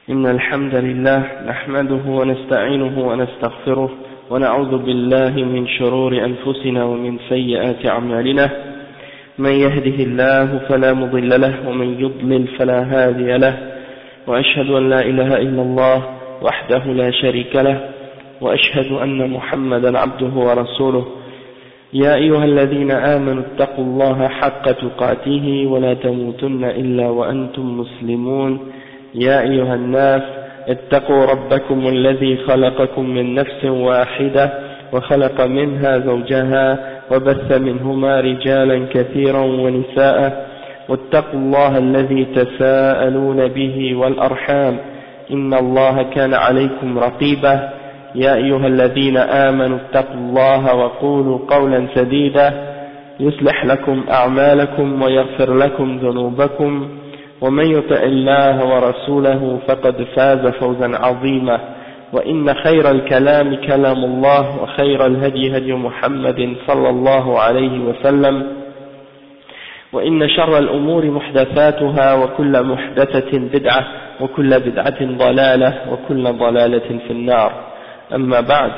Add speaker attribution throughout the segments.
Speaker 1: إن الحمد لله نحمده ونستعينه ونستغفره ونعوذ بالله من شرور أنفسنا ومن سيئات أعمالنا. من يهده الله فلا مضل له ومن يضلل فلا هادي له، وأشهد أن لا إله إلا الله وحده لا شريك له، وأشهد أن محمدا عبده ورسوله. يا أيها الذين آمنوا اتقوا الله حق تقاته ولا تموتن إلا وأنتم مسلمون. يا أيها الناس اتقوا ربكم الذي خلقكم من نفس واحدة وخلق منها زوجها وبث منهما رجالا كثيرا ونساء، واتقوا الله الذي تساءلون به والأرحام إن الله كان عليكم رقيبا. يا أيها الذين آمنوا اتقوا الله وقولوا قولا سديدا يصلح لكم أعمالكم ويغفر لكم ذنوبكم، ومن يطع الله ورسوله فقد فاز فوزا عظيما. وإن خير الكلام كلام الله، وخير الهدي هدي محمد صلى الله عليه وسلم، وإن شر الأمور محدثاتها وكل محدثة بدعة وكل بدعة ضلالة وكل ضلالة في النار. أما بعد.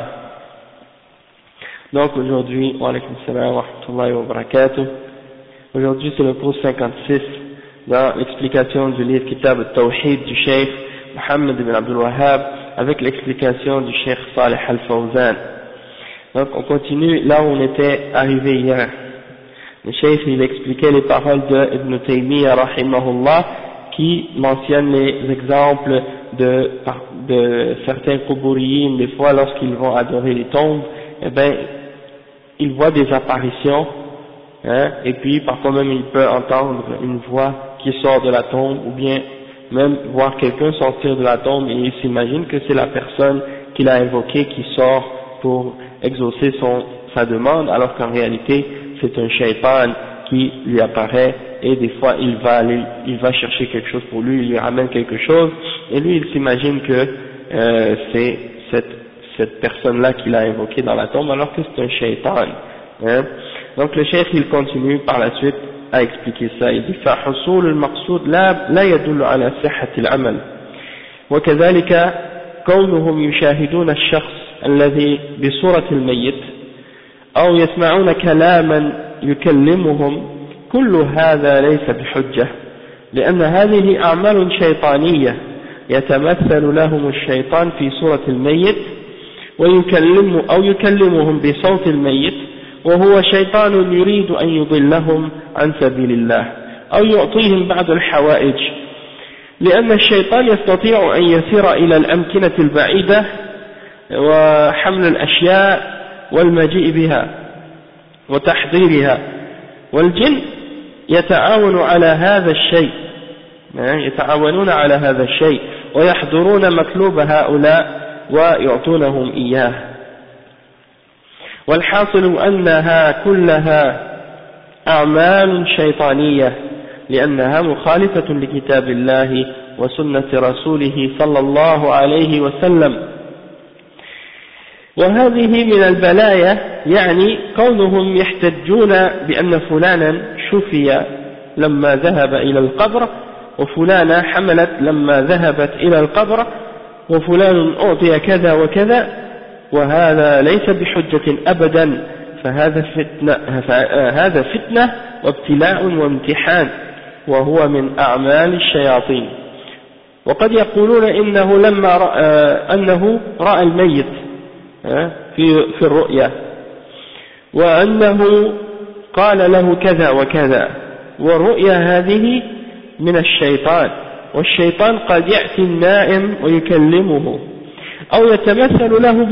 Speaker 1: Donc aujourd'hui, wa alaykum salam wa rahmatullahi wa barakatuh. Aujourd'hui c'est le cours 56 dans l'explication du livre Kitab al-Tawhid du Cheikh Mohammed ibn Abdul Wahhab avec l'explication du Cheikh Salih al-Fawzan. Donc on continue là où on était arrivé hier. Le Cheikh il expliquait les paroles de Ibn Taymiyyah rahimahullah qui mentionne les exemples de certains Quburiyyin. Des fois lorsqu'ils vont adorer les tombes, eh ben ils voient des apparitions, et puis parfois même il peut entendre une voix qui sort de la tombe, ou bien même voir quelqu'un sortir de la tombe et il s'imagine que c'est la personne qu'il a invoquée qui sort pour exaucer sa demande, alors qu'en réalité c'est un shaitan qui lui apparaît, et des fois il va chercher quelque chose pour lui, il lui ramène quelque chose, et lui il s'imagine que c'est cette personne-là qu'il a invoquée dans la tombe, alors que c'est un shaitan. Donc le cheikh il continue par la suite à expliquer ça. Il dit فحصول المقصود لا يدل على صحة العمل، وكذلك كونهم يشاهدون الشخص الذي بصورة الميت أو يسمعون كلاما يكلمهم، كل هذا ليس بحجة، لأن هذه أعمال شيطانية يتمثل لهم الشيطان في صورة الميت يكلمهم بصوت الميت، وهو شيطان يريد أن يضلهم عن سبيل الله أو يعطيهم بعض الحوائج، لأن الشيطان يستطيع أن يسير إلى الأمكنة البعيدة وحمل الأشياء والمجيء بها وتحضيرها، والجن يتعاونون على هذا الشيء ويحضرون مطلوب هؤلاء ويعطونهم إياه. والحاصل أنها كلها أعمال شيطانية، لأنها مخالفة لكتاب الله وسنة رسوله صلى الله عليه وسلم. وهذه من البلايا، يعني كونهم يحتجون بأن فلانا شفي لما ذهب إلى القبر، وفلانا حملت لما ذهبت إلى القبر، وفلان أعطي كذا وكذا، وهذا ليس بحجة أبدا، هذا فتنة وابتلاء وامتحان، وهو من أعمال الشياطين. وقد يقولون أنه رأى الميت في الرؤيا، وأنه قال له كذا وكذا، والرؤيا هذه من الشيطان، والشيطان قد يأتي النائم ويكلمه، أو يتمثل له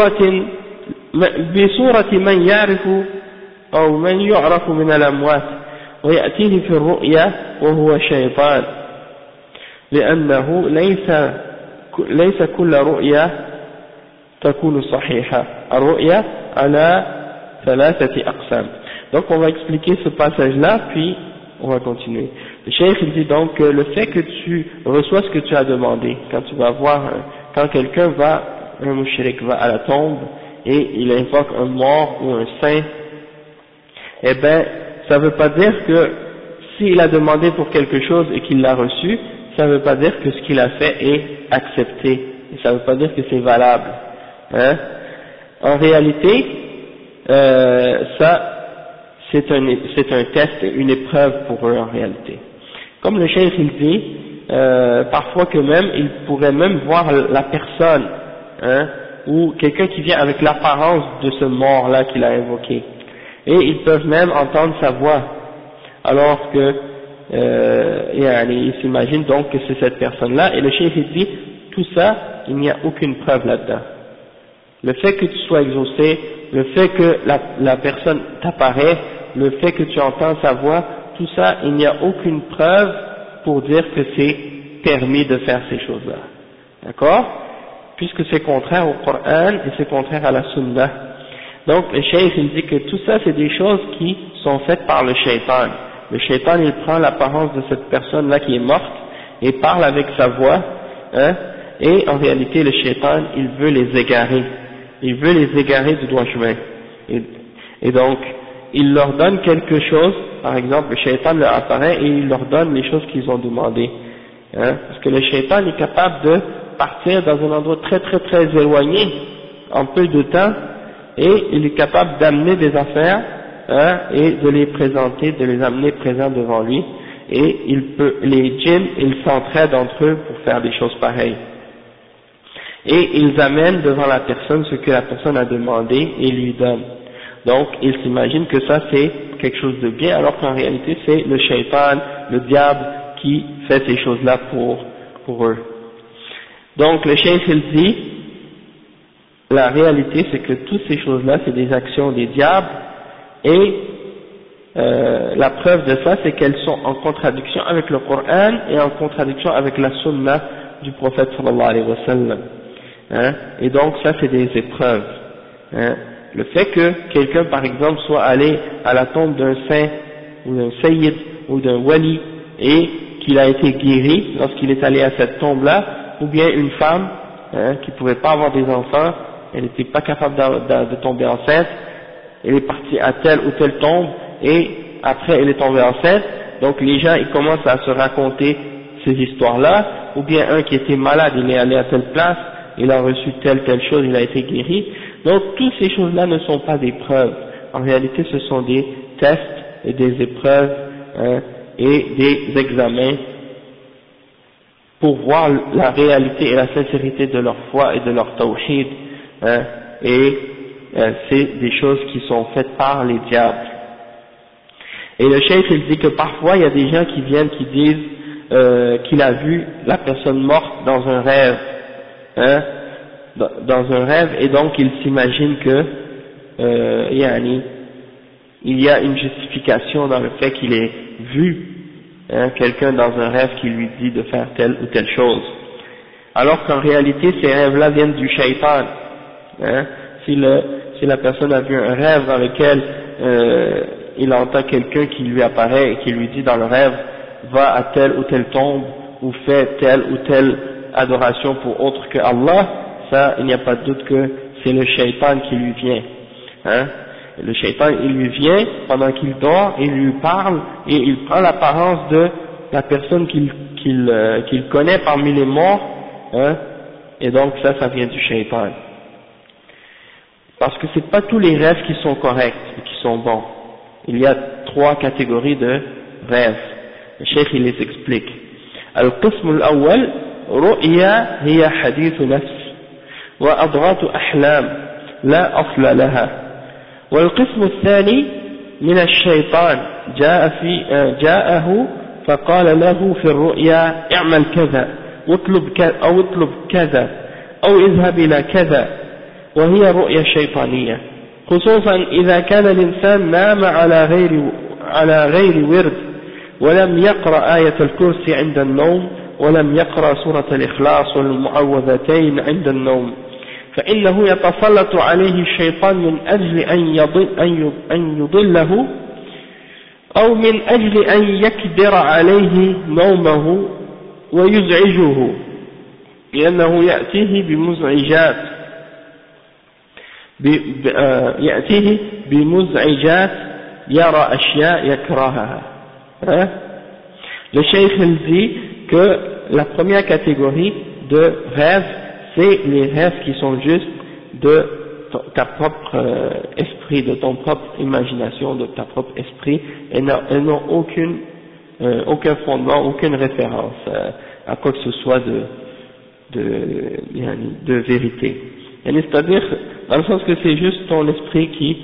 Speaker 1: بصورة من يعرف أو من يعرف من الأموات، ويأتيه في الرؤيا وهو شيطان، لأنه ليس كل رؤيا تكون صحيحة، الرؤيا على 3 أقسام. Donc on va expliquer ce passage-là, puis on va continuer. Le cheikh il dit donc que le fait que tu reçois ce que tu as demandé, quand tu vas voir, quand quelqu'un un mushrik va à la tombe et il invoque un mort ou un saint, eh ben ça veut pas dire que s'il a demandé pour quelque chose et qu'il l'a reçu, ça veut pas dire que ce qu'il a fait est accepté, et ça ne veut pas dire que c'est valable. Hein? En réalité, ça, c'est un test et une épreuve pour eux en réalité. Comme le cheikh il dit, parfois que même, ils pourraient même voir la personne, hein, ou quelqu'un qui vient avec l'apparence de ce mort-là qu'il a invoqué. Et ils peuvent même entendre sa voix, alors que, ils s'imaginent donc que c'est cette personne-là, et le cheikh il dit, tout ça, il n'y a aucune preuve là-dedans. Le fait que tu sois exaucé, le fait que la personne t'apparaît, le fait que tu entends sa voix, tout ça, il n'y a aucune preuve pour dire que c'est permis de faire ces choses-là. D'accord? Puisque c'est contraire au Coran et c'est contraire à la Sunna. Donc le cheikh il dit que tout ça c'est des choses qui sont faites par le shaitan. Le shaitan il prend l'apparence de cette personne-là qui est morte et parle avec sa voix, hein, et en réalité le shaitan il veut les égarer. Il veut les égarer du droit chemin. Et donc, il leur donne quelque chose, par exemple, le shaitan leur apparaît et il leur donne les choses qu'ils ont demandées. Hein, parce que le shaitan est capable de partir dans un endroit très très très éloigné, en peu de temps, et il est capable d'amener des affaires, hein, et de les présenter, de les amener présents devant lui, et les djinns, ils s'entraident entre eux pour faire des choses pareilles. Et ils amènent devant la personne ce que la personne a demandé et lui donnent. Donc ils s'imaginent que ça c'est quelque chose de bien, alors qu'en réalité c'est le shaitan, le diable qui fait ces choses-là pour eux. Donc le cheikh il dit, la réalité c'est que toutes ces choses-là c'est des actions des diables, et la preuve de ça c'est qu'elles sont en contradiction avec le Coran et en contradiction avec la sunna du prophète sallallahu alayhi wa sallam. Hein, et donc ça c'est des épreuves. Hein. Le fait que quelqu'un par exemple soit allé à la tombe d'un saint ou d'un sayyid ou d'un wali et qu'il a été guéri lorsqu'il est allé à cette tombe là, ou bien une femme, hein, qui ne pouvait pas avoir des enfants, elle n'était pas capable de tomber enceinte, elle est partie à telle ou telle tombe et après elle est tombée enceinte, donc les gens ils commencent à se raconter ces histoires là, ou bien un qui était malade, il est allé à telle place, il a reçu telle chose, il a été guéri. Donc toutes ces choses-là ne sont pas des preuves. En réalité, ce sont des tests et des épreuves, hein, et des examens pour voir la réalité et la sincérité de leur foi et de leur tawhid. Hein, et c'est des choses qui sont faites par les diables. Et le cheikh il dit que parfois il y a des gens qui viennent qui disent qu'il a vu la personne morte dans un rêve. Hein, dans un rêve, et donc il s'imagine que il y a une justification dans le fait qu'il ait vu, hein, quelqu'un dans un rêve qui lui dit de faire telle ou telle chose, alors qu'en réalité ces rêves-là viennent du shaitan. Hein, si la personne a vu un rêve dans lequel il entend quelqu'un qui lui apparaît et qui lui dit dans le rêve va à telle ou telle tombe ou fait telle ou telle adoration pour autre que Allah, ça il n'y a pas de doute que c'est le shaitan qui lui vient. Hein, le shaitan il lui vient pendant qu'il dort, il lui parle et il prend l'apparence de la personne qu'il connaît parmi les morts, hein, et donc ça vient du shaitan. Parce que c'est pas tous les rêves qui sont corrects et qui sont bons. Il y a 3 catégories de rêves. Le cheikh il les explique. القسم الأول رؤيا هي حديث نفس وأضغاث أحلام لا أصل لها. والقسم الثاني من الشيطان جاءه فقال له في الرؤيا اعمل كذا اطلب كذا أو اذهب إلى كذا، وهي رؤيا شيطانية، خصوصا إذا كان الإنسان نام على غير ورد ولم يقرأ آية الكرسي عند النوم ولم يقرأ سورة الإخلاص والمعوذتين عند النوم، فإنه يتسلط عليه الشيطان من أجل أن يضله أو من أجل أن يكدر عليه نومه ويزعجه، لأنه يأتيه بمزعجات يرى أشياء يكرهها. Le cheikh dit que la première catégorie de rêve, c'est les rêves qui sont juste de ta propre esprit, de ton propre imagination, de ta propre esprit, et elles n'ont aucun fondement, aucune référence à quoi que ce soit de vérité. C'est-à-dire, dans le sens que c'est juste ton esprit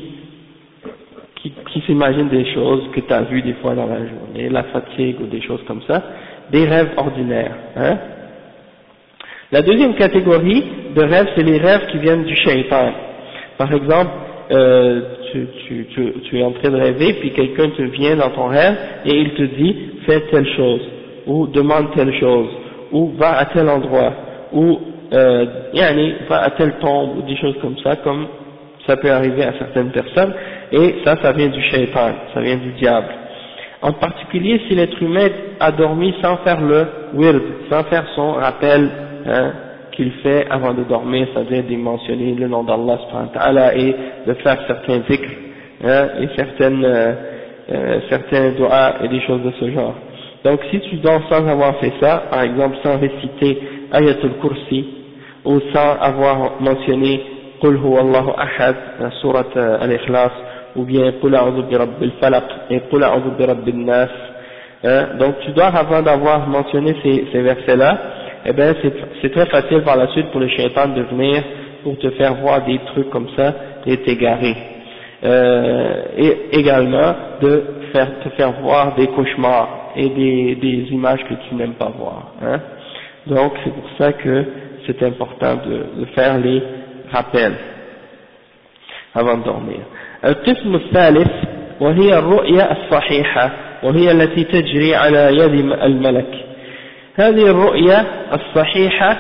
Speaker 1: qui s'imagine des choses que tu as vues des fois dans la journée, la fatigue ou des choses comme ça, des rêves ordinaires. Hein. La deuxième catégorie de rêves, c'est les rêves qui viennent du shaitan. Par exemple, tu es en train de rêver, puis quelqu'un te vient dans ton rêve et il te dit fais telle chose, ou demande telle chose, ou va à tel endroit, ou va à telle tombe, ou des choses comme ça ça peut arriver à certaines personnes, et ça vient du shaitan, ça vient du diable. En particulier si l'être humain a dormi sans faire le wird, sans faire son rappel qu'il fait avant de dormir, c'est-à-dire de mentionner le nom d'Allah subhanahu wa ta'ala et de faire certains zikrs et certains du'as et des choses de ce genre. Donc si tu dors sans avoir fait ça, par exemple sans réciter Ayatul Kursi, ou sans avoir mentionné Qul huwa Allahu ahad, la sourate al-Ikhlas, ou bien Qul a'udhu bi rabbil falaq et Qul a'udhu bi rabbin nas, donc tu dois, avant d'avoir mentionné ces versets-là, eh bien c'est très facile par la suite pour le shaitan de venir pour te faire voir des trucs comme ça et t'égarer. Et également de te faire voir des cauchemars et des images que tu n'aimes pas voir. Hein. Donc c'est pour ça que c'est important de faire les rappels avant de dormir. القسم الثالث وهي الرؤيا الصحيحة وهي التي تجري على يد الملك. هذه الرؤيا الصحيحة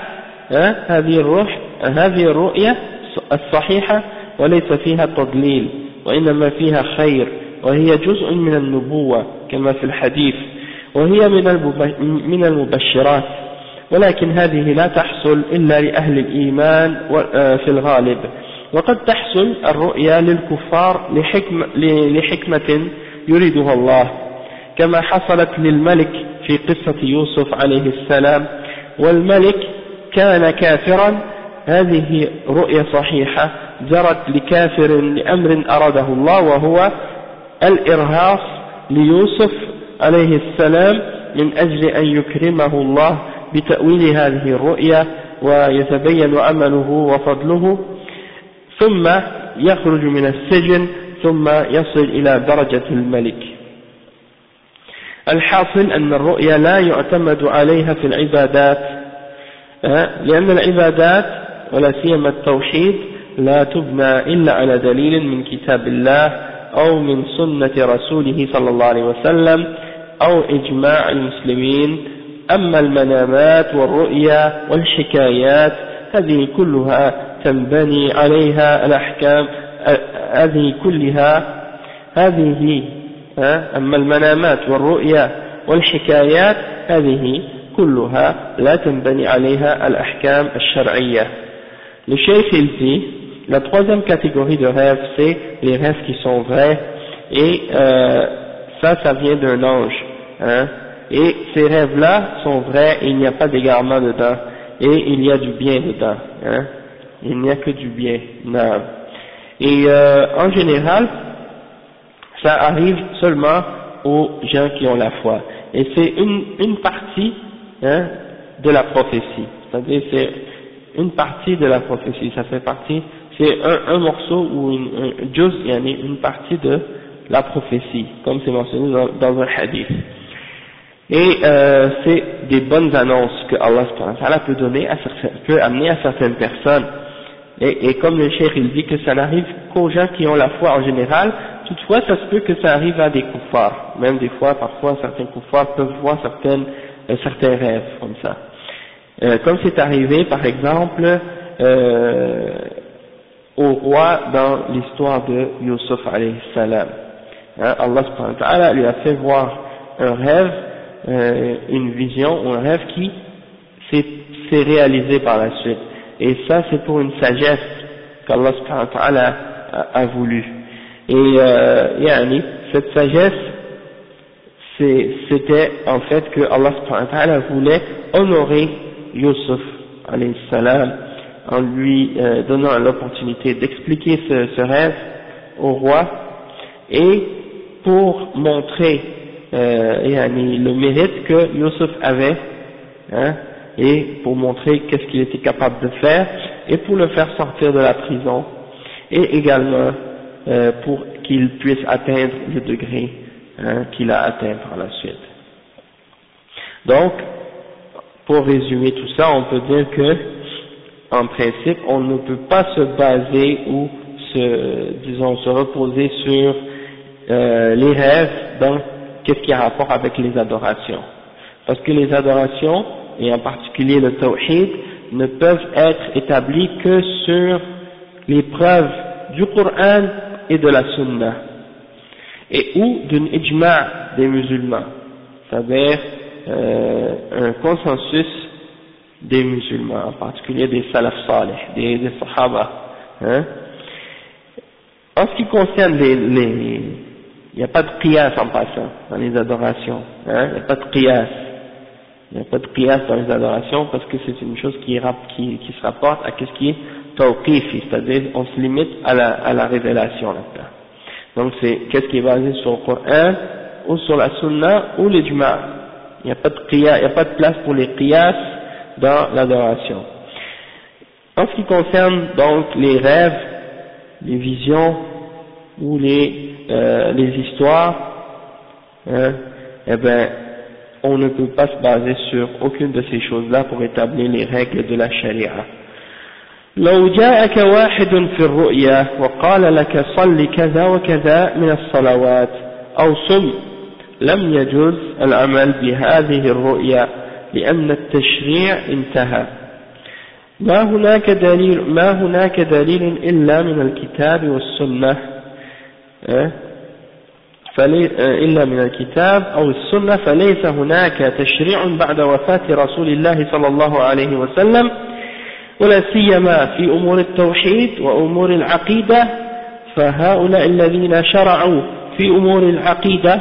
Speaker 1: هذه الرؤيا الصحيحة وليس فيها تضليل وإنما فيها خير، وهي جزء من النبوة كما في الحديث، وهي من المبشرات، ولكن هذه لا تحصل إلا لأهل الإيمان في الغالب. وقد تحصل الرؤيا للكفار لحكمة يريدها الله، كما حصلت للملك في قصة يوسف عليه السلام، والملك كان كافرا. هذه رؤيا صحيحة جرت لكافر لأمر أراده الله، وهو الإرهاص ليوسف عليه السلام من أجل أن يكرمه الله بتأويل هذه الرؤيا ويتبين عمله وفضله، ثم يخرج من السجن ثم يصل إلى درجة الملك. الحاصل أن الرؤيا لا يعتمد عليها في العبادات، لأن العبادات ولا سيما التوحيد لا تبنى إلا على دليل من كتاب الله أو من سنة رسوله صلى الله عليه وسلم أو إجماع المسلمين. أما المنامات والرؤيا والحكايات هذه كلها تنبني عليها الأحكام، أما المنامات والرؤيا والحكايات هذه كلها لا تنبني عليها الأحكام الشرعية. Le cheikh il dit, la troisième catégorie de rêves, c'est les rêves qui sont vrais, et ça vient d'un ange, hein, et ces rêves-là sont vrais, et il n'y a pas d'égarement dedans, et il y a du bien dedans, hein, il n'y a que du bien. Non. Et en général, ça arrive seulement aux gens qui ont la foi, et c'est une partie de la prophétie, c'est-à-dire c'est une partie de la prophétie, ça fait partie, c'est un morceau ou une partie de la prophétie, comme c'est mentionné dans un hadith. Et c'est des bonnes annonces que Allah peut donner peut amener à certaines personnes. Et comme le cheikh il dit que ça n'arrive qu'aux gens qui ont la foi en général, toutefois ça se peut que ça arrive à des kuffars, même des fois, parfois certains kuffars peuvent voir certains rêves comme ça. Comme c'est arrivé par exemple au roi dans l'histoire de Yusuf alayhi salam. Allah subhanahu wa ta'ala lui a fait voir un rêve, une vision ou un rêve qui s'est réalisé par la suite. Et ça c'est pour une sagesse qu'Allah subhanahu wa ta'ala a voulu. Et cette sagesse c'était en fait que Allah subhanahu wa ta'ala voulait honorer Yusuf alayhi salam, en lui donnant l'opportunité d'expliquer ce rêve au roi, et pour montrer le mérite que Youssef avait, hein, et pour montrer qu'est-ce qu'il était capable de faire, et pour le faire sortir de la prison, et également pour qu'il puisse atteindre le degré qu'il a atteint par la suite. Donc, pour résumer tout ça, on peut dire que, en principe, on ne peut pas se baser ou se reposer sur les rêves dans qu'est-ce qui a rapport avec les adorations. Parce que les adorations, et en particulier le tawhid, ne peuvent être établies que sur les preuves du Coran et de la Sunna, et ou d'une ijma' des musulmans, c'est-à-dire un consensus des musulmans, en particulier des salaf salih, des sahaba. Hein. En ce qui concerne il n'y a pas de qiyas en passant dans les adorations, hein, il n'y a pas de qiyas. Il n'y a pas de qiyas dans les adorations parce que c'est une chose qui se rapporte à ce qui est tawqifi, c'est-à-dire on se limite à la révélation là-dedans. Donc c'est qu'est-ce qui est basé sur le Coran ou sur la Sunna ou l'ijma'. Il n'y a pas de qiyas, il n'y a pas de place pour les qiyas dans l'adoration. En ce qui concerne donc les rêves, les visions ou les histoires, hein, eh ben on ne peut pas se baser sur aucune de ces choses-là pour établir les règles de la charia. لو جاءك واحد في الرؤيا وقال لك صل كذا وكذا من الصلوات أو صم لم يجوز العمل بهذه الرؤيا لأن التشريع انتهى. ما هناك دليل إلا من الكتاب والسنة إلا من الكتاب أو السنة فليس هناك تشريع بعد وفاة رسول الله صلى الله عليه وسلم ولا سيما في أمور التوحيد وأمور العقيدة فهؤلاء الذين شرعوا في أمور العقيدة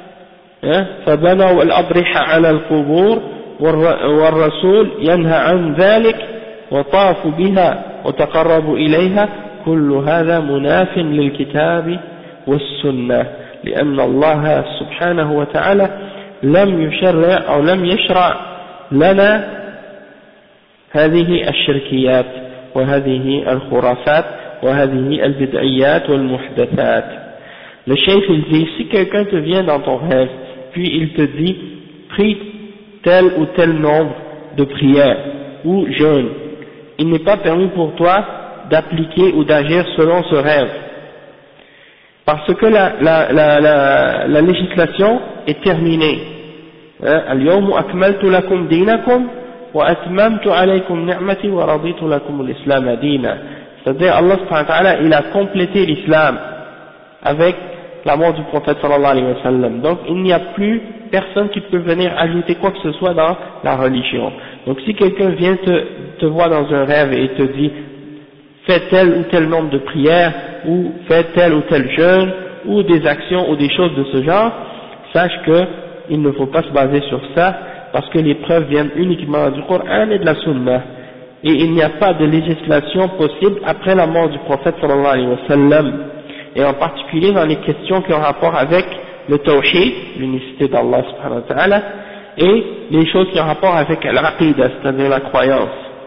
Speaker 1: فبنوا الأضرحة على القبور والرسول ينهى عن ذلك وطافوا بها وتقربوا إليها كل هذا مناف للكتاب والسنة لأن الله سبحانه وتعالى لم يشرع أو لم يشرع لنا هذه الشركيات وهذه الخرافات وهذه البدعيات والمحدثات. Le cheikh il dit, si quelqu'un te vient dans ton rêve, puis il te dit, prie tel ou tel nombre de prières ou jeûne, il n'est pas permis pour toi d'appliquer ou d'agir selon ce rêve. Parce que la législation est terminée. Al-yawmu akmaltu lakum dinakum wa atmamtu alaykum ni'mati wa raditu lakum al-islam dina. C'est-à-dire Allah subhanahu wa ta'ala, il a complété l'islam avec la mort du prophète sallallahu alayhi wa sallam. Donc il n'y a plus personne qui peut venir ajouter quoi que ce soit dans la religion. Donc si quelqu'un vient te voir dans un rêve et te dit fais tel ou tel nombre de prières, ou fais tel ou tel jeûne, ou des actions ou des choses de ce genre, sache qu'il ne faut pas se baser sur ça, parce que les preuves viennent uniquement du Coran et de la Sunna. Et il n'y a pas de législation possible après la mort du prophète sallallahu alayhi wa sallam, et en particulier dans les questions qui ont rapport avec le tawhid, l'unicité d'Allah subhanahu wa ta'ala, et les choses qui ont rapport avec l'aqidah, c'est-à-dire la croyance.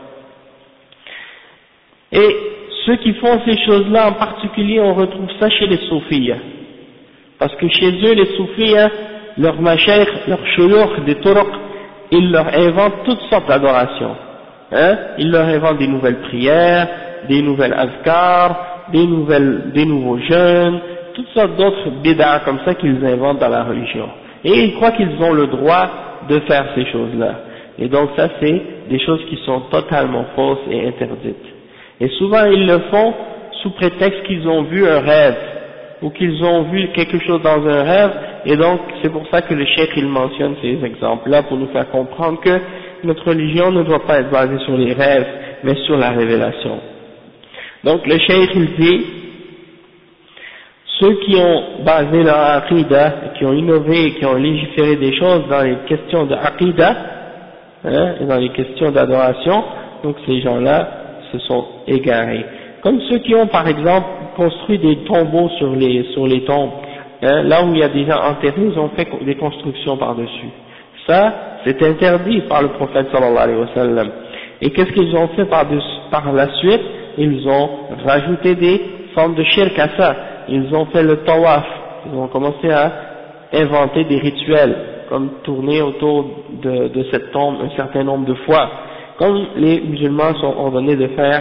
Speaker 1: Et ceux qui font ces choses-là en particulier, on retrouve ça chez les soufis. Parce que chez eux, les soufis, leurs mashaykh, leurs shuyukh, des turuq, ils leur inventent toutes sortes d'adorations. Ils leur inventent des nouvelles prières, des nouvelles azkars, des nouveaux jeûnes, toutes sortes d'autres bid'ah comme ça qu'ils inventent dans la religion. Et ils croient qu'ils ont le droit de faire ces choses-là. Et donc ça, c'est des choses qui sont totalement fausses et interdites. Et souvent ils le font sous prétexte qu'ils ont vu un rêve, ou qu'ils ont vu quelque chose dans un rêve, et donc c'est pour ça que le cheikh il mentionne ces exemples-là pour nous faire comprendre que notre religion ne doit pas être basée sur les rêves, mais sur la révélation. Donc le cheikh il dit, ceux qui ont basé leur aqidah, qui ont innové, qui ont légiféré des choses dans les questions de aqidah, et dans les questions d'adoration, donc ces gens-là se sont égarés. Comme ceux qui ont par exemple construit des tombeaux sur les tombes, hein, là où il y a des gens enterrés, ils ont fait des constructions par-dessus. Ça, c'est interdit par le prophète sallallahu alayhi wa sallam. Et qu'est-ce qu'ils ont fait par la suite? Ils ont rajouté des formes de shirk à ça. Ils ont fait le tawaf. Ils ont commencé à inventer des rituels, comme tourner autour de cette tombe un certain nombre de fois, comme les musulmans sont ordonnés de faire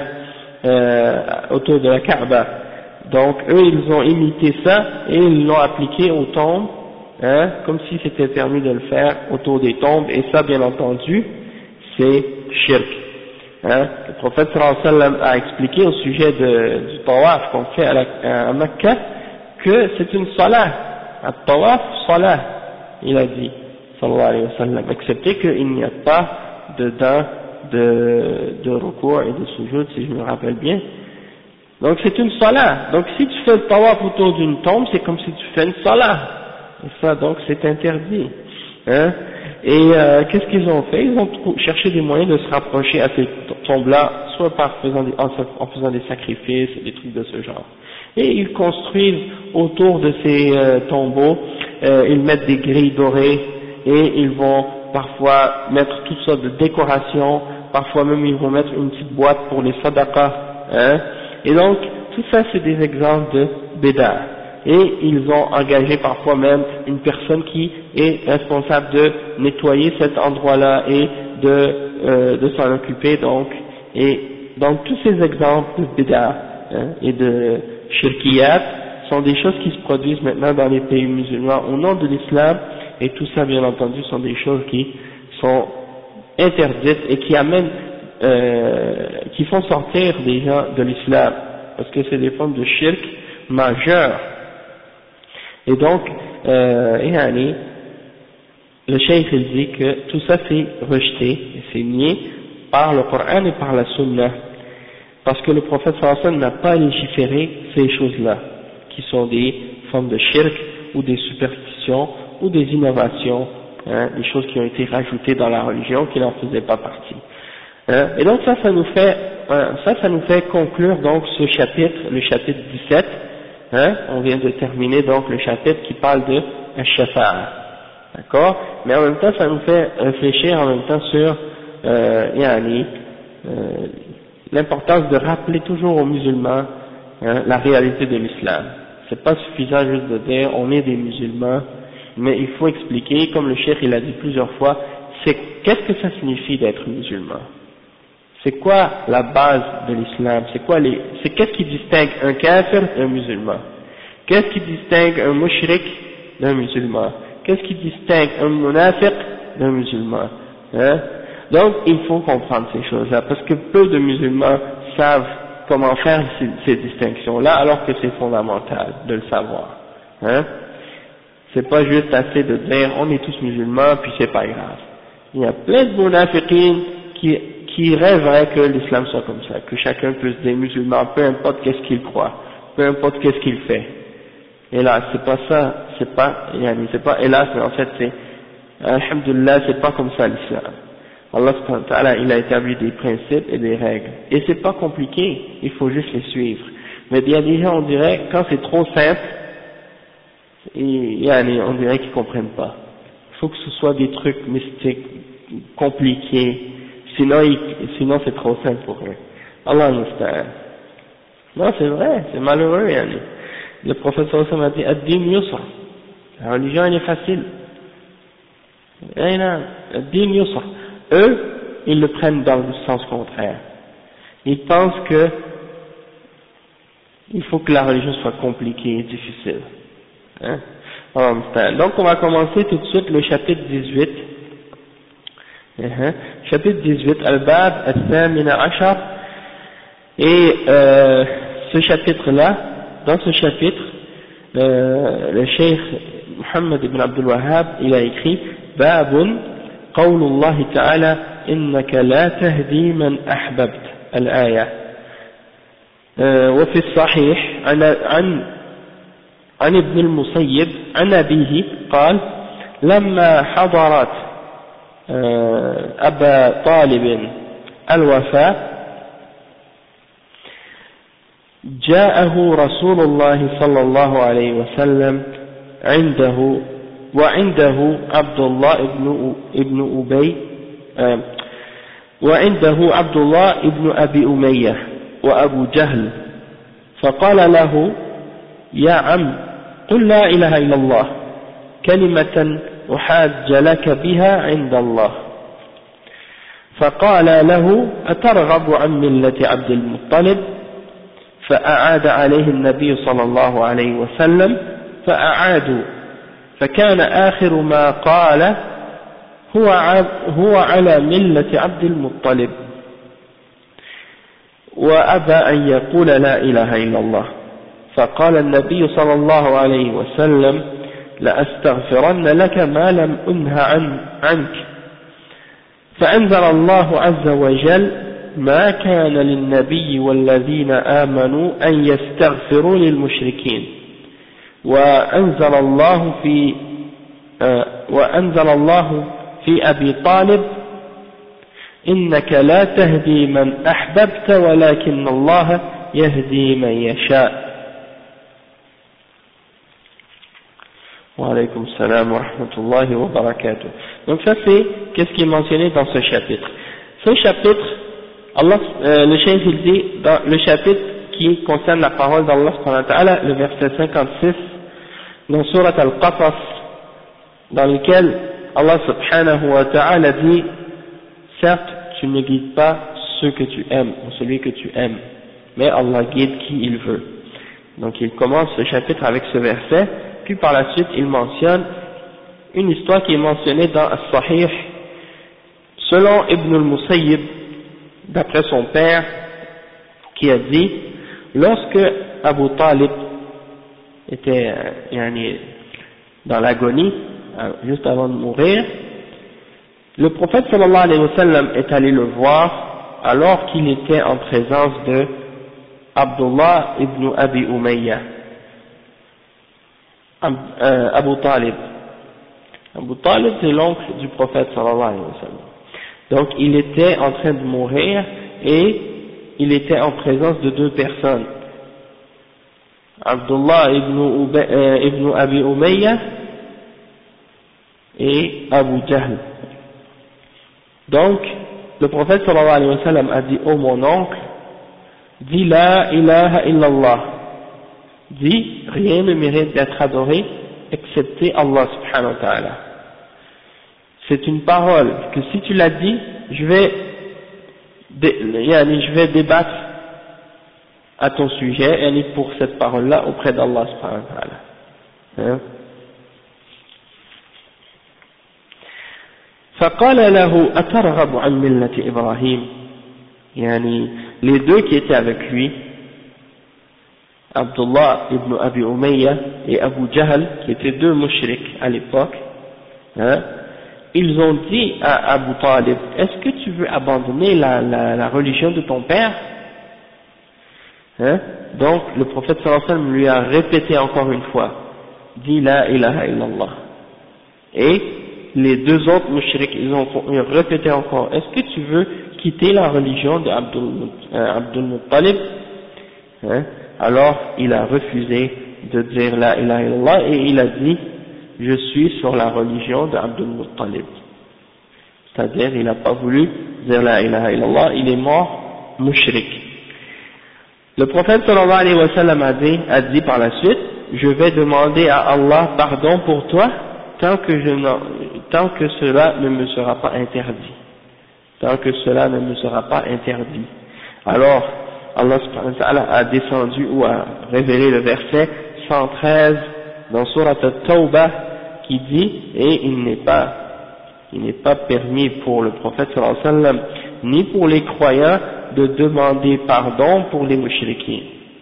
Speaker 1: autour de la Kaaba. Donc eux, ils ont imité ça et ils l'ont appliqué aux tombes, hein, comme si c'était permis de le faire autour des tombes, et ça, bien entendu, c'est shirk. Hein. Le prophète sallallahu alayhi wa sallam a expliqué au sujet du tawaf qu'on fait à Mecca que c'est une salah. At-tawaf, salah, il a dit, sallallahu alayhi wa sallam, excepté qu'il n'y a pas dedans de recours et de sujoud, si je me rappelle bien. Donc c'est une salah. Donc si tu fais le tawaf autour d'une tombe, c'est comme si tu fais une salah. Et ça, donc, c'est interdit. Hein. Et qu'est-ce qu'ils ont fait? Ils ont cherché des moyens de se rapprocher à ces tombes-là, soit en faisant des sacrifices, des trucs de ce genre. Et ils construisent autour de ces tombeaux, ils mettent des grilles dorées, et ils vont parfois mettre toutes sortes de décorations, parfois même ils vont mettre une petite boîte pour les sadaqas. Hein. Et donc, tout ça c'est des exemples de bid'a. Et ils ont engagé parfois même une personne qui est responsable de nettoyer cet endroit-là et de s'en occuper, donc. Et donc tous ces exemples de bid'a, hein, et de shirkiyat sont des choses qui se produisent maintenant dans les pays musulmans au nom de l'islam, et tout ça bien entendu sont des choses qui sont interdites et qui amènent, qui font sortir des gens de l'islam, parce que c'est des formes de shirk majeures. Et donc, le cheikh il dit que tout ça c'est rejeté, et c'est nié par le Coran et par la Sunna, parce que le prophète sallallahu alayhi wa sallam n'a pas légiféré ces choses-là, qui sont des formes de shirk, ou des superstitions, ou des innovations, hein, des choses qui ont été rajoutées dans la religion qui n'en faisaient pas partie. Hein, et donc ça nous fait conclure donc ce chapitre, le chapitre 17. Hein, on vient de terminer donc le chapitre qui parle de Ash-Shafa'a, d'accord, mais en même temps ça nous fait réfléchir en même temps sur l'importance de rappeler toujours aux musulmans, hein, la réalité de l'islam. C'est pas suffisant juste de dire on est des musulmans, mais il faut expliquer, comme le cheikh il a dit plusieurs fois, qu'est-ce que ça signifie d'être musulman. C'est quoi la base de l'islam? Qu'est-ce qui distingue un kafir d'un musulman? Qu'est-ce qui distingue un mushrik d'un musulman? Qu'est-ce qui distingue un munafiq d'un musulman? Hein? Donc, il faut comprendre ces choses-là, parce que peu de musulmans savent comment faire ces distinctions-là, alors que c'est fondamental de le savoir. Hein? C'est pas juste assez de dire on est tous musulmans, puis c'est pas grave. Il y a plein de munafiqines qui rêveraient que l'islam soit comme ça, que chacun puisse des musulmans, peu importe qu'est-ce qu'il croit, peu importe qu'est-ce qu'il fait. Hélas, c'est pas ça, c'est pas hélas, mais en fait c'est, alhamdulillah, c'est pas comme ça l'islam. Allah subhanahu wa ta'ala, il a établi des principes et des règles. Et c'est pas compliqué, il faut juste les suivre. Mais il y a des gens, on dirait, quand c'est trop simple, on dirait qu'ils comprennent pas. Il faut que ce soit des trucs mystiques, compliqués, sinon c'est trop simple pour eux. Allah musta'an. Non, c'est vrai, c'est malheureux, yani. Le prophète sallallahu alayhi wa sallam a dit, ad-din yusra. La religion, elle est facile. Ad-din yusra. Eux, ils le prennent dans le sens contraire. Ils pensent que il faut que la religion soit compliquée et difficile. Hein? Donc on va commencer tout de suite le chapitre 18. Chapitre 18, Al-Bab Al-Thamina Ashar. Et ce chapitre-là, dans ce chapitre, le cheikh Muhammad ibn Abdul Wahhab, il a écrit Babun قول الله تعالى إنك لا تهدي من أحببت الآية. وفي الصحيح عن ابن المسيب عن أبيه قال لما حضرت أبا طالب al-Wafa, جاءه رسول الله صلى الله عليه وسلم وعنده عبد الله ابن أبي وعنده عبد الله ابن أبي أمية وأبو جهل، فقال له: يا عم، قل لا إله إلا الله كلمة أحاج لك بها عند الله. فقال له: أترغب عن ملة عبد المطلب؟ فأعاد عليه النبي صلى الله عليه وسلم فأعادوا، فكان آخر ما قال: هو على ملة عبد المطلب، وأبى أن يقول لا إله إلا الله. فقال النبي صلى الله عليه وسلم: لأستغفرن لك ما لم أنه عنك. فأنزل الله عز وجل: ما كان للنبي والذين آمنوا أن يستغفروا للمشركين. وأنزل الله في أبي طالب: إنك لا تهدي من أحببت ولكن الله يهدي من يشاء. Wa alaykum salam wa rahmatullahi wa barakatuh. Donc ça c'est qu'est-ce qui est mentionné dans ce chapitre. Ce chapitre, le cheikh il dit dans le chapitre qui concerne la parole d'Allah subhanahu wa ta'ala, le verset 56 dans Surat Al-Qasas, dans lequel Allah subhanahu wa ta'ala dit: certes tu ne guides pas ceux que tu aimes ou celui que tu aimes, mais Allah guide qui il veut. Donc il commence ce chapitre avec ce verset. Puis par la suite, il mentionne une histoire qui est mentionnée dans As-Sahih, selon Ibn al-Musayyib, d'après son père, qui a dit: lorsque Abu Talib était dans l'agonie, juste avant de mourir, le prophète sallallahu alayhi wa sallam est allé le voir alors qu'il était en présence de Abdullah ibn Abi Umayya. Abu Talib. Abu Talib c'est l'oncle du prophète sallallahu alayhi wa sallam. Donc il était en train de mourir et il était en présence de deux personnes, Abdullah ibn Abi Umayya et Abu Jahl. Donc le prophète sallallahu alayhi wa sallam a dit: oh mon oncle, dis la ilaha illallah. Dit: rien ne mérite d'être adoré excepté Allah subhanahu wa ta'ala. C'est une parole que si tu l'as dit, je vais débattre à ton sujet, et pour cette parole-là auprès d'Allah subhanahu wa ta'ala. فقال له أترغب عن ملة إبراهيم. Les deux qui étaient avec lui, Abdullah ibn Abi Umayya et Abu Jahl, qui étaient deux mushriks à l'époque, ils ont dit à Abu Talib: est-ce que tu veux abandonner la religion de ton père? Donc le prophète sallallahu alayhi wa sallam lui a répété encore une fois: dis la ilaha illallah. Et les deux autres mushriks, ils ont répété encore: est-ce que tu veux quitter la religion de Abdul Muttalib? Alors il a refusé de dire la ilaha illallah et il a dit: je suis sur la religion de Abdul Muttalib. C'est-à-dire il n'a pas voulu dire la ilaha illallah, il est mort mushrik. Le prophète sallallahu alayhi wa sallam a dit par la suite: je vais demander à Allah pardon pour toi tant que cela ne me sera pas interdit. Tant que cela ne me sera pas interdit. Alors Allah subhanahu wa ta'ala a descendu ou a révélé le verset 113 dans Surat At-Tawbah qui dit: et il n'est pas permis pour le prophète sallallahu alayhi wa sallam ni pour les croyants de demander pardon pour les mushrikins.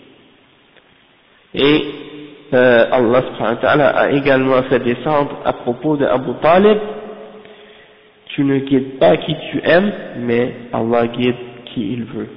Speaker 1: Et Allah subhanahu wa ta'ala a également fait descendre à propos de Abu Talib: tu ne guides pas qui tu aimes, mais Allah guide qui il veut.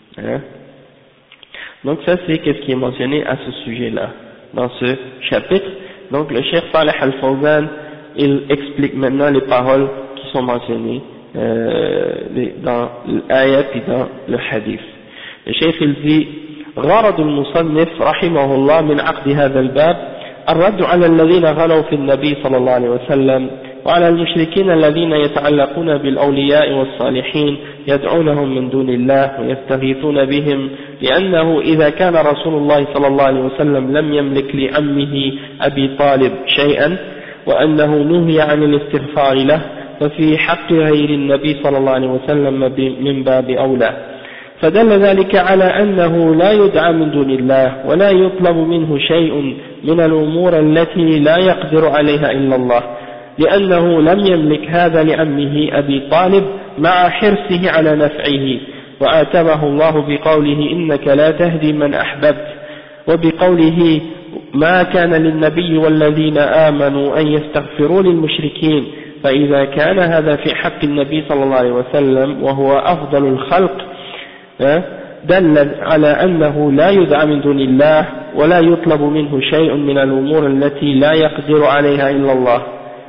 Speaker 1: Donc ça c'est ce qui est mentionné à ce sujet-là, dans ce chapitre. Donc le Cheikh Salih Al-Fawzan, il explique maintenant les paroles qui sont mentionnées dans l'ayat et dans le hadith. Le cheikh il dit غرض المصنف رحمه الله من عقد هذا الباب الرد على الذين غلوا في النبي صلى الله عليه وسلم وعلى المشركين الذين يتعلقون بالأولياء والصالحين يدعونهم من دون الله ويستغيثون بهم لأنه إذا كان رسول الله صلى الله عليه وسلم لم يملك لعمه أبي طالب شيئا وأنه نهي عن الاستغفار له ففي حق غير النبي صلى الله عليه وسلم من باب أولى فدل ذلك على أنه لا يدعى من دون الله ولا يطلب منه شيء من الأمور التي لا يقدر عليها إلا الله لأنه لم يملك هذا لعمه أبي طالب مع حرصه على نفعه وآتبه الله بقوله إنك لا تهدي من أحببت وبقوله ما كان للنبي والذين آمنوا أن يستغفروا للمشركين فإذا كان هذا في حق النبي صلى الله عليه وسلم وهو أفضل الخلق دل على أنه لا يدعى من دون الله ولا يطلب منه شيء من الأمور التي لا يقدر عليها إلا الله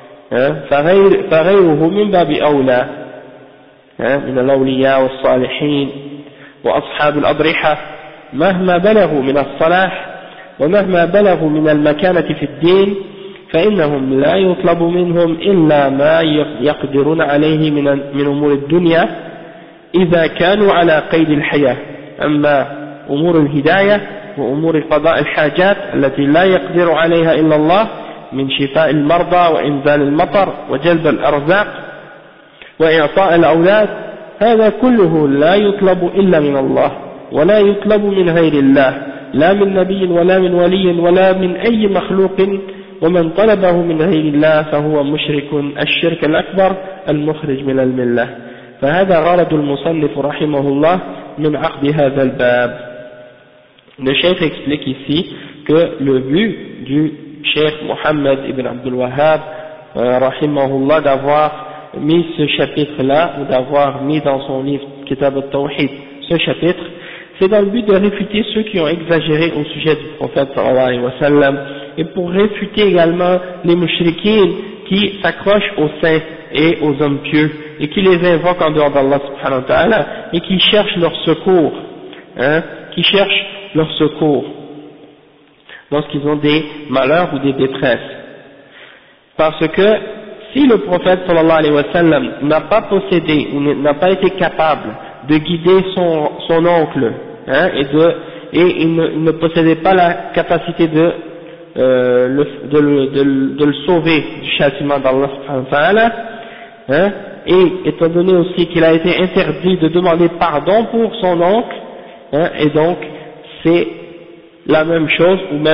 Speaker 1: فغيره من باب أولى من الأولياء والصالحين وأصحاب الأضرحة مهما بلغوا من الصلاح ومهما بلغوا من المكانة في الدين فإنهم لا يطلب منهم إلا ما يقدرون عليه من أمور الدنيا إذا كانوا على قيد الحياة أما أمور الهداية وأمور قضاء الحاجات التي لا يقدر عليها إلا الله من شفاء المرضى وإنزال المطر وجلب الأرزاق وإعطاء الأولاد هذا كله لا يطلب إلا من الله ولا يطلب من غير الله لا من نبي ولا من ولي ولا من أي مخلوق ومن طلبه من غير الله فهو مشرك الشرك الأكبر المخرج من الملة فهذا غرض المصنف رحمه الله من عقد هذا الباب. Le cheikh explique ici que le but du cheikh Mohammed ibn Abdul Wahhab rahimahullah d'avoir mis ce chapitre-là ou d'avoir mis dans son livre Kitab al-Tawhid ce chapitre, c'est dans le but de réfuter ceux qui ont exagéré au sujet du prophète sallallahu alayhi wa sallam et pour réfuter également les mushrikines qui s'accrochent aux saints et aux hommes pieux et qui les invoquent en dehors d'Allah subhanahu wa ta'ala et qui cherchent leur secours, qui cherchent leur secours lorsqu'ils ont des malheurs ou des détresses. Parce que si le prophète sallallahu alayhi wa sallam n'a pas possédé ou n'a pas été capable de guider son oncle et il ne possédait pas la capacité de le sauver du châtiment d'Allah subhanahu wa ta'ala, et étant donné aussi qu'il a été interdit de demander pardon pour son oncle, et donc c'est la même chose ou même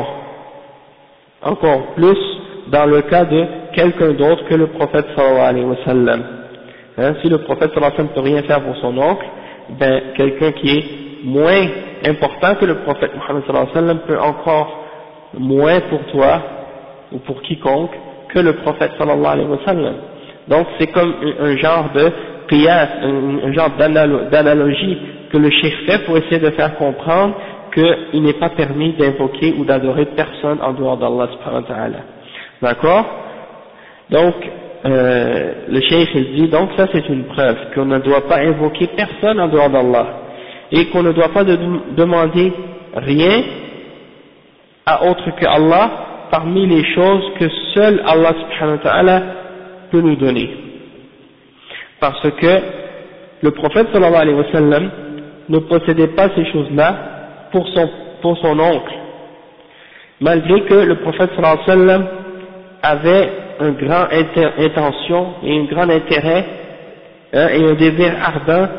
Speaker 1: encore plus dans le cas de quelqu'un d'autre que le prophète sallallahu alayhi wa sallam. Si le prophète sallallahu alayhi wa sallam ne peut rien faire pour son oncle, ben quelqu'un qui est moins important que le prophète Muhammad sallallahu alayhi wa sallam peut encore moins pour toi ou pour quiconque que le prophète sallallahu alayhi wa sallam. Donc c'est comme un genre de qiyas, un genre d'analogie que le cheikh fait pour essayer de faire comprendre qu'il n'est pas permis d'invoquer ou d'adorer personne en dehors d'Allah subhanahu wa ta'ala. D'accord? Donc le cheikh il dit donc ça c'est une preuve qu'on ne doit pas invoquer personne en dehors d'Allah et qu'on ne doit pas demander rien à autre que Allah parmi les choses que seul Allah subhanahu wa ta'ala peut nous donner. Parce que le prophète sallallahu alayhi wa sallam ne possédait pas ces choses-là pour son oncle, malgré que le prophète sallallahu alayhi wa sallam avait une grande intention et un grand intérêt et un désir ardent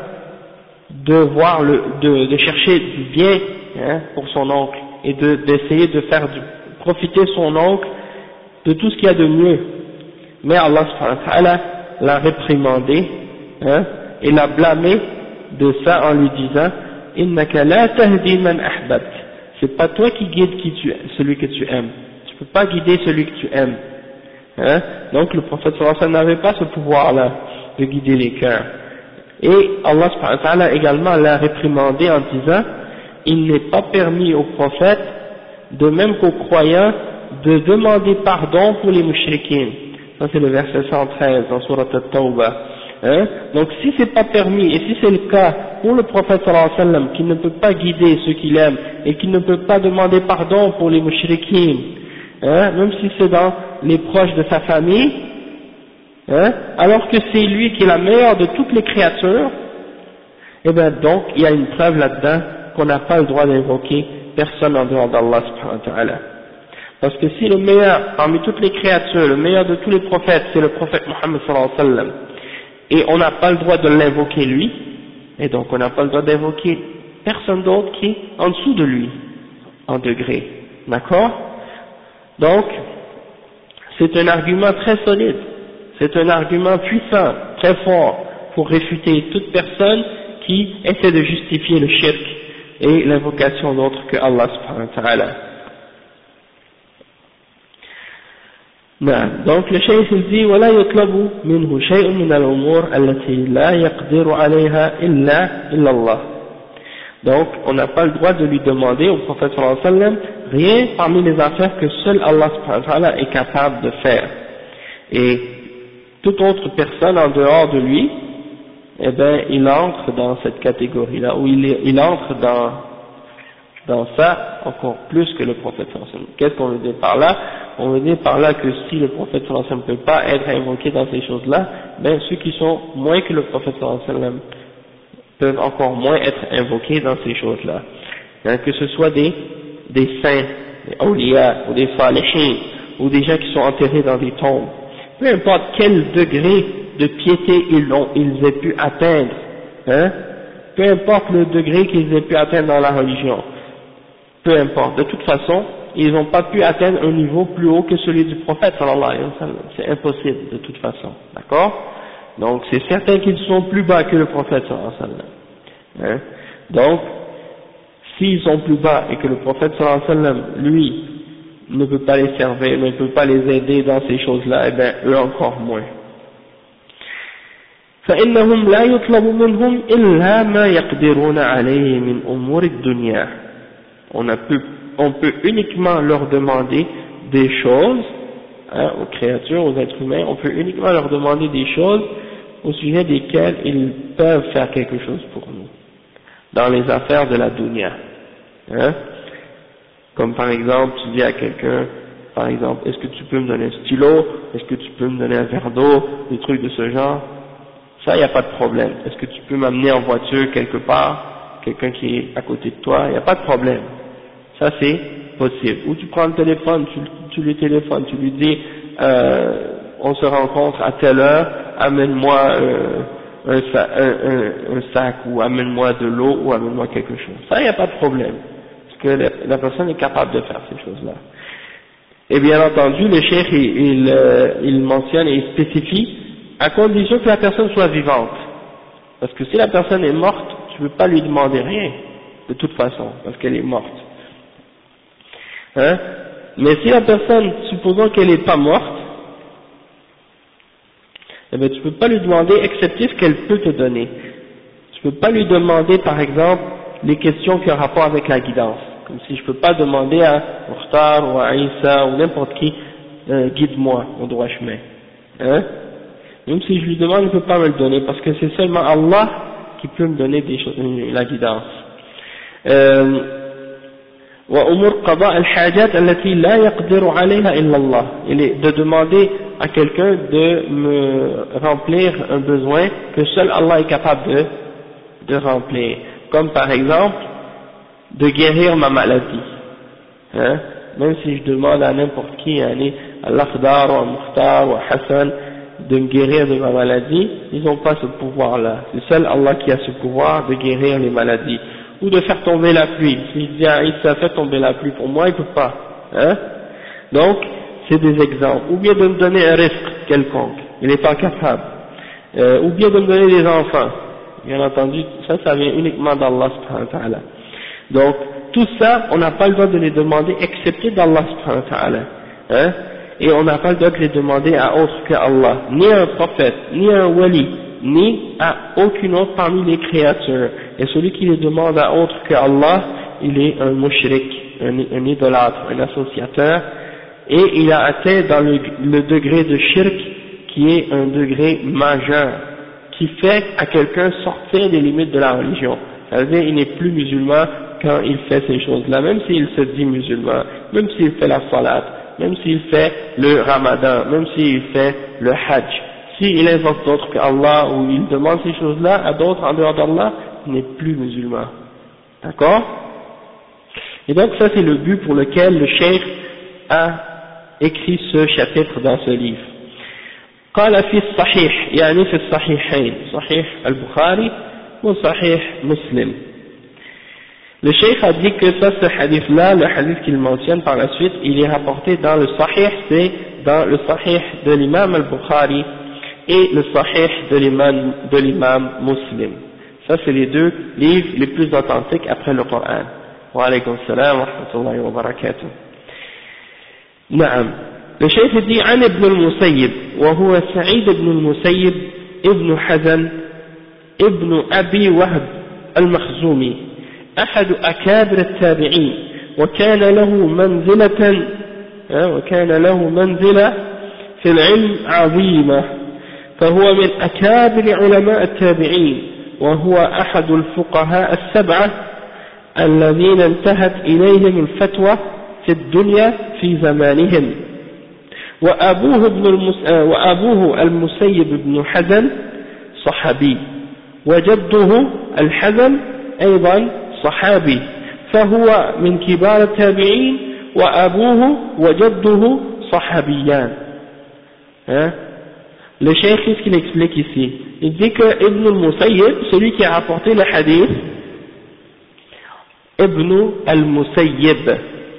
Speaker 1: de chercher du bien pour son oncle et d'essayer de faire profiter son oncle de tout ce qu'il y a de mieux. Mais Allah subhanahu wa ta'ala l'a réprimandé et l'a blâmé de ça en lui disant innaka la tahdi man ahbabt, c'est pas toi qui guides celui que tu aimes, tu peux pas guider celui que tu aimes. Donc le prophète sallallahu alayhi wa sallam n'avait pas ce pouvoir là de guider les cœurs, et Allah subhanahu wa ta'ala également l'a réprimandé en disant il n'est pas permis aux prophètes de même qu'aux croyants de demander pardon pour les mushrikines. Ça c'est le verset 113 dans Surat At-Tawbah. Hein? Donc si c'est pas permis, et si c'est le cas pour le prophète sallallahu alayhi wa sallam, qui ne peut pas guider ceux qu'il aime, et qui ne peut pas demander pardon pour les mushrikines, hein, même si c'est dans les proches de sa famille, hein, alors que c'est lui qui est la meilleure de toutes les créatures, et bien donc il y a une preuve là-dedans qu'on n'a pas le droit d'invoquer personne en dehors d'Allah subhanahu wa ta'ala. Parce que si le meilleur parmi toutes les créatures, le meilleur de tous les prophètes, c'est le prophète Muhammad sallallahu alayhi wa sallam, et on n'a pas le droit de l'invoquer lui, et donc on n'a pas le droit d'invoquer personne d'autre qui est en dessous de lui, en degré, d'accord? Donc, c'est un argument très solide, c'est un argument puissant, très fort, pour réfuter toute personne qui essaie de justifier le shirk et l'invocation d'autre que Allah subhanahu wa ta'ala. نعم. Donc le cheikh il dit ولا يطلب منه شيء من الأمور التي لا يقدر عليها إلا الله. Donc on n'a pas le droit de lui demander au prophète sallallahu alayhi wa sallam rien parmi les affaires que seul Allah subhanahu wa ta'ala est capable de faire, et toute autre personne en dehors de lui, eh ben il entre dans cette catégorie là, où il entre dans ça encore plus que le prophète sallallahu alayhi wa sallam. Qu'est-ce qu'on veut dire par là? On veut dire par là que si le prophète sallallahu alayhi wa sallam ne peut pas être invoqué dans ces choses-là, ben ceux qui sont moins que le prophète sallallahu alayhi wa sallam peuvent encore moins être invoqués dans ces choses-là. Hein, que ce soit des saints, des awliya, ou des salihin, ou des gens qui sont enterrés dans des tombes. Peu importe quel degré de piété ils aient pu atteindre, hein, peu importe le degré qu'ils aient pu atteindre dans la religion, peu importe, de toute façon, ils n'ont pas pu atteindre un niveau plus haut que celui du prophète sallallahu alayhi wa sallam. C'est impossible de toute façon, d'accord? Donc c'est certain qu'ils sont plus bas que le prophète sallallahu alayhi wa sallam. Hein? Donc, s'ils sont plus bas et que le prophète sallallahu alayhi wa sallam, lui, ne peut pas les servir, ne peut pas les aider dans ces choses-là, eh bien eux encore moins. فإنهم لا يطلب منهم إلا ما يقدرون عليه من أمور الدنيا. On peut uniquement leur demander des choses, hein, aux créatures, aux êtres humains, on peut uniquement leur demander des choses au sujet desquelles ils peuvent faire quelque chose pour nous, dans les affaires de la dunya. Hein? Comme par exemple, tu dis à quelqu'un, par exemple, est-ce que tu peux me donner un stylo, est-ce que tu peux me donner un verre d'eau, des trucs de ce genre, ça, il n'y a pas de problème. Est-ce que tu peux m'amener en voiture quelque part, quelqu'un qui est à côté de toi, il n'y a pas de problème. Ça c'est possible. Ou tu prends le téléphone, tu lui téléphones, tu lui dis on se rencontre à telle heure, amène-moi un sac, ou amène-moi de l'eau, ou amène-moi quelque chose. Ça, il n'y a pas de problème, parce que la personne est capable de faire ces choses-là. Et bien entendu, le cheikh il mentionne et il spécifie à condition que la personne soit vivante. Parce que si la personne est morte, tu ne peux pas lui demander rien, de toute façon, parce qu'elle est morte. Hein? Mais si la personne, supposons qu'elle n'est pas morte, eh bien tu ne peux pas lui demander excepté ce qu'elle peut te donner. Tu ne peux pas lui demander par exemple les questions qui ont rapport avec la guidance. Comme si je ne peux pas demander à Mukhtar ou à Issa ou n'importe qui, guide-moi au droit chemin. Hein? Même si je lui demande, il ne peut pas me le donner, parce que c'est seulement Allah qui peut me donner la guidance. وأمور قضاء الحاجات التي لا يقدر عليها إلا الله. Il est de demander à quelqu'un de me remplir un besoin que seul Allah est capable de remplir. Comme par exemple, de guérir ma maladie. Hein? Même si je demande à n'importe qui, à l'Akhdar ou à Mukhtar ou à Hassan, de me guérir de ma maladie, ils n'ont pas ce pouvoir-là. C'est seul Allah qui a ce pouvoir de guérir les maladies. Ou de faire tomber la pluie. Si je dis à Issa, fait tomber la pluie pour moi, il ne peut pas. Hein? Donc, c'est des exemples. Ou bien de me donner un risque quelconque, il n'est pas capable. Ou bien de me donner des enfants. Bien entendu, ça vient uniquement d'Allah subhanahu wa ta'ala. Donc, tout ça, on n'a pas le droit de les demander excepté d'Allah subhanahu wa ta'ala. Hein? Et on n'a pas le droit de les demander à autre que Allah, ni à un prophète, ni à un wali, ni à aucune autre parmi les créatures. Et celui qui les demande à autre que Allah, il est un mushrik, un idolâtre, un associateur, et il a atteint dans le degré de shirk qui est un degré majeur, qui fait à quelqu'un sortir des limites de la religion. Ça veut dire il n'est plus musulman quand il fait ces choses-là, même s'il se dit musulman, même s'il fait la salat, même s'il fait le ramadan, même s'il fait le hajj. S'il invoque d'autres qu'Allah ou il demande ces choses-là à d'autres en dehors d'Allah, il n'est plus musulman. D'accord? Et donc ça c'est le but pour lequel le cheikh a écrit ce chapitre dans ce livre. قال في الصحيح يعني في الصحيحين صحيح البخاري وصحيح مسلم. Le cheikh a dit que ça, ce hadith-là, le hadith qu'il mentionne par la suite, il est rapporté dans le sahih, c'est dans le sahih de l'imam al-Bukhari et le sahih de l'imam Muslim. Ça, c'est les deux livres les plus authentiques après le Coran. Wa alaykum salam wa rahmatullahi wa barakatuh. Naam. Le cheikh dit عن ابن المسيب وهو سعيد بن المسيب ابن حزن ابن أبي وهب المخزومي أحد أكابر التابعين وكان له منزلة في العلم عظيمة، فهو من أكابر علماء التابعين، وهو أحد الفقهاء السبعة الذين انتهت إليهم الفتوى في الدنيا في زمانهم. وأبوه المسيب بن حزن صحابي، وجده الحزن أيضا صحابي، فهو من كبار التابعين، وأبوه وجده صحابيان. Le cheikh, qu'est-ce qu'il explique ici? Il dit que Ibn al-Musayyib, celui qui a rapporté le hadith, Ibn al-Musayyib,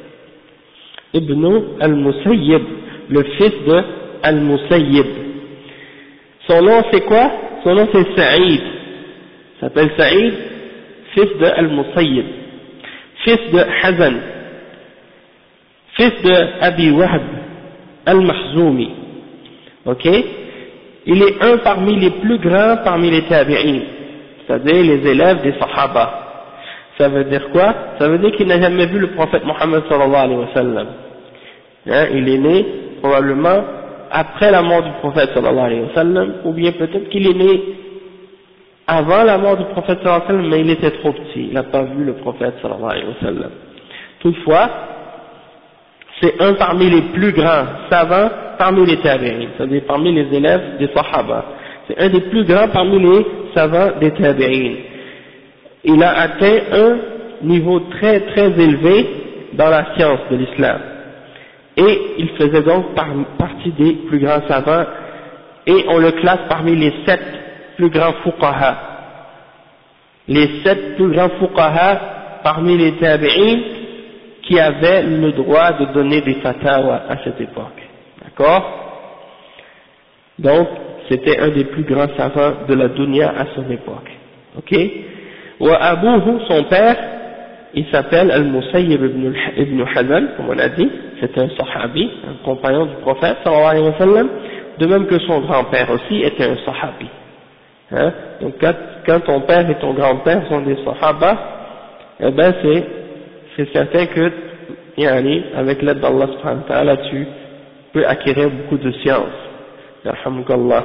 Speaker 1: le fils de al-Musayyib. Son nom c'est quoi? Son nom c'est Saïd. Il s'appelle Saïd, fils de al-Musayyib, fils de Hazan, fils de Abi Wahb al-Makhzoumi. Ok? Il est un parmi les plus grands parmi les tabi'in, c'est-à-dire les élèves des Sahaba. Ça veut dire quoi? Ça veut dire qu'il n'a jamais vu le prophète Mohammed sallallahu alayhi wa sallam. Il est né probablement après la mort du prophète sallallahu alayhi wa sallam, ou bien peut-être qu'il est né avant la mort du prophète sallallahu alayhi wa sallam, mais il était trop petit, il n'a pas vu le prophète sallallahu alayhi wa sallam. Toutefois, c'est un parmi les plus grands savants parmi les tabi'in, c'est-à-dire parmi les élèves des Sahaba. C'est un des plus grands parmi les savants des tabi'in. Il a atteint un niveau très très élevé dans la science de l'islam. Et il faisait donc partie des plus grands savants, et on le classe parmi les 7 plus grands fuqaha. Les 7 plus grands fuqaha parmi les tabi'in qui avaient le droit de donner des fatawa à cette époque. D'accord? Donc, c'était un des plus grands savants de la dunya à son époque. Ok? Wa Abouhu, son père, il s'appelle Al-Musayyib ibn Hazan, comme on a dit, c'est un sahabi, un compagnon du prophète, sallallahu alayhi wa sallam, de même que son grand-père aussi était un sahabi. Donc quand ton père et ton grand-père sont des sahaba, eh ben c'est certain que, avec l'aide d'Allah subhanahu wa ta'ala, tu peux acquérir beaucoup de science. Yarhamukallah.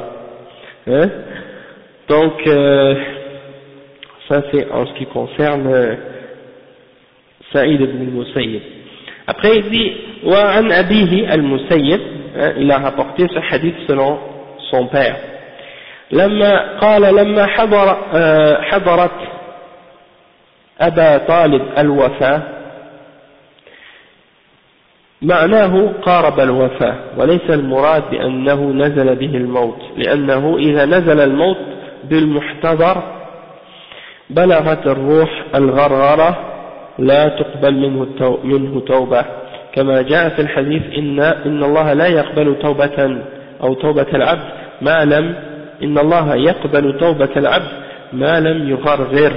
Speaker 1: Donc, ça c'est en ce qui concerne Saïd ibn al-Musayyib. Après il dit wa an abihi al-Musayyib, il a rapporté ce hadith selon son père. لما حضرت أبا طالب الوفاة معناه قارب الوفاة، وليس المراد بأنه نزل به الموت، لأنه إذا نزل الموت بالمحتضر بلغت الروح الغرغرة لا تقبل منه توبة، كما جاء في الحديث إن الله لا يقبل توبة أو توبة العبد ما لم إن الله يقبل توبة العبد ما لم يغرغر.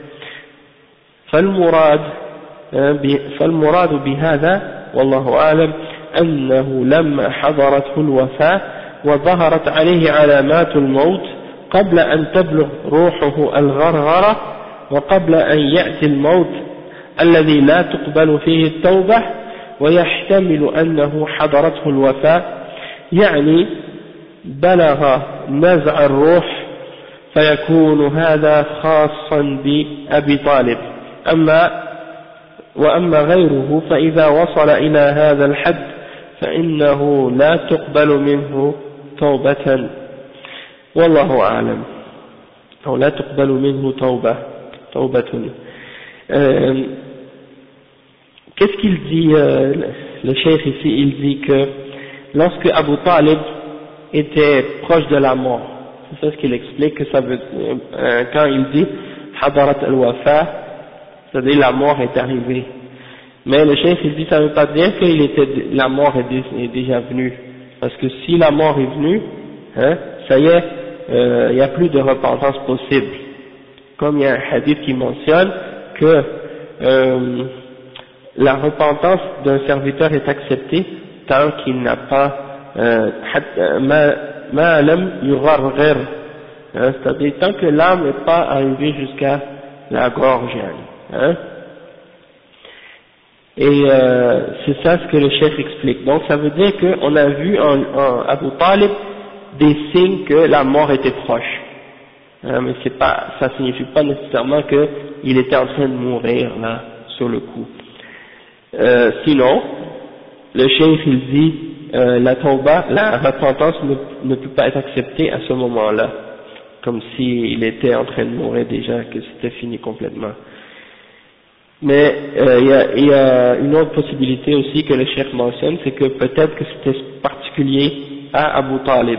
Speaker 1: فالمراد بهذا والله أعلم أنه لما حضرته الوفاة وظهرت عليه علامات الموت قبل أن تبلغ روحه الغرغرة وقبل أن يأتي الموت الذي لا تقبل فيه التوبة، ويحتمل أنه حضرته الوفاة يعني بلغ نزع الروح فيكون هذا خاصا بأبي طالب وأما غيره فإذا وصل إلى هذا الحد فإنه لا تقبل منه توبة والله أعلم أو لا تقبل منه توبة. Qu'est-ce qu'il dit le cheikh ici? Il dit que lorsque Abu Talib était proche de la mort, c'est ça ce qu'il explique, que ça veut quand il dit Hadarat al-Wafa, c'est-à-dire la mort est arrivée. Mais le cheikh il dit ça ne veut pas dire que la mort est déjà venue, parce que si la mort est venue, ça y est, il n'y a plus de repentance possible. Comme il y a un hadith qui mentionne que la repentance d'un serviteur est acceptée tant qu'il n'a pas ma lam yugharghir, c'est-à-dire tant que l'âme n'est pas arrivée jusqu'à la gorge, et c'est ça ce que le chef explique. Donc ça veut dire qu'on a vu en Abu Talib des signes que la mort était proche, mais ça signifie pas nécessairement qu'il était en train de mourir là sur le coup. Sinon, le cheikh il dit la tauba, la repentance ne peut pas être acceptée à ce moment-là, comme s'il était en train de mourir déjà, que c'était fini complètement. Mais il y a une autre possibilité aussi que le cheikh mentionne, c'est que peut-être que c'était particulier à Abu Talib,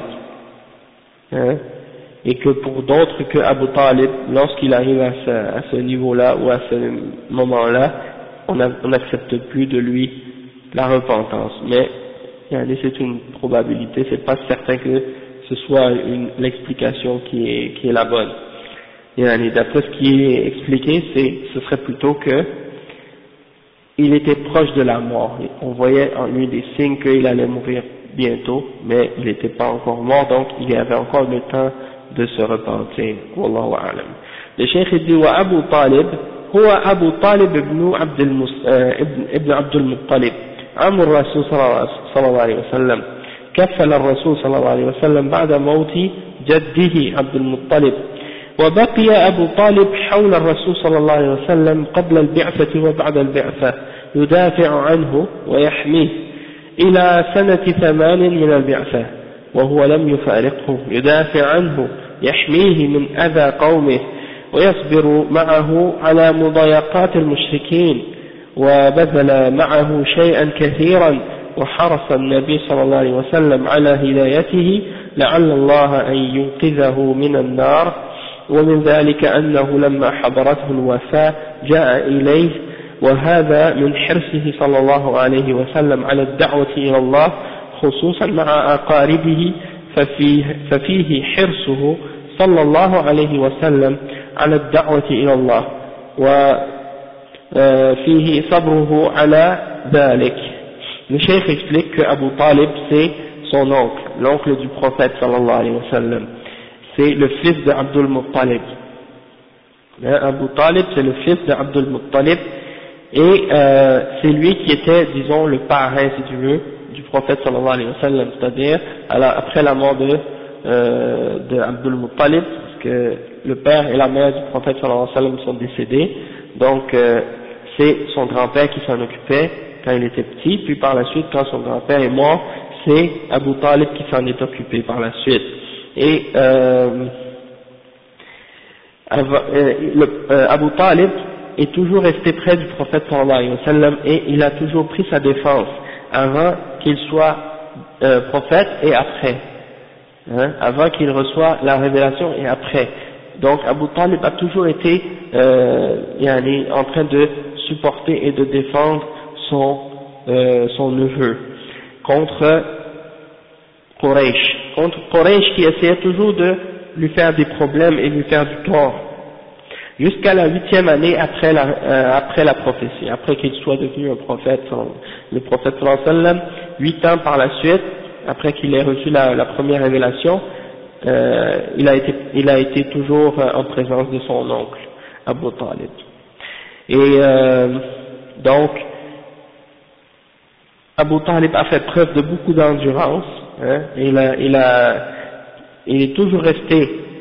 Speaker 1: et que pour d'autres que Abu Talib, lorsqu'il arrive à ce niveau-là ou à ce moment-là, on n'accepte plus de lui la repentance. Mais c'est une probabilité, c'est pas certain que ce soit l'explication qui est la bonne. D'après ce qui est expliqué, ce serait plutôt que il était proche de la mort. On voyait en lui des signes qu'il allait mourir bientôt, mais il n'était pas encore mort, donc il avait encore le temps de se repentir. Wallahu a'lam. Le cheikh dit wa Abu Talib هو أبو طالب ابن عبد المطلب عم الرسول صلى الله عليه وسلم كفل الرسول صلى الله عليه وسلم بعد موت جده عبد المطلب وبقي أبو طالب حول الرسول صلى الله عليه وسلم قبل البعثة وبعد البعثة يدافع عنه ويحميه إلى سنة 8 من البعثة وهو لم يفارقه يدافع عنه يحميه من أذى قومه ويصبر معه على مضايقات المشركين وبذل معه شيئا كثيرا وحرص النبي صلى الله عليه وسلم على هدايته لعل الله أن ينقذه من النار ومن ذلك أنه لما حضرته الوفاة جاء إليه وهذا من حرصه صلى الله عليه وسلم على الدعوة إلى الله خصوصا مع أقاربه ففيه حرصه صلى الله عليه وسلم على الدعوة إلى الله وفيه صبره على ذلك. Le cheikh explique que Abu Talib c'est son oncle, l'oncle du prophète sallallahu alayhi wa sallam, c'est le fils de Abdul Muttalib. Abu Talib c'est le fils de Abdul Muttalib et c'est lui qui était, disons, le parrain, si tu veux, du prophète sallallahu alayhi wa sallam, c'est-à-dire après la mort de Abdul Muttalib, parce que le père et la mère du prophète sallallahu alayhi wa sallam sont décédés, donc c'est son grand-père qui s'en occupait quand il était petit, puis par la suite quand son grand-père est mort, c'est Abu Talib qui s'en est occupé par la suite. Et Abu Talib est toujours resté près du prophète sallallahu alayhi wa sallam et il a toujours pris sa défense avant qu'il soit prophète et après, avant qu'il reçoive la révélation et après. Donc Abu Talib a toujours été en train de supporter et de défendre son neveu contre Quraysh qui essayait toujours de lui faire des problèmes et lui faire du tort jusqu'à la 8e année après la prophétie, après qu'il soit devenu un prophète, le prophète sallallahu alayhi wa sallam, 8 ans par la suite, après qu'il ait reçu la première révélation, il a été toujours en présence de son oncle, Abu Talib. Et donc, Abu Talib a fait preuve de beaucoup d'endurance, il est toujours resté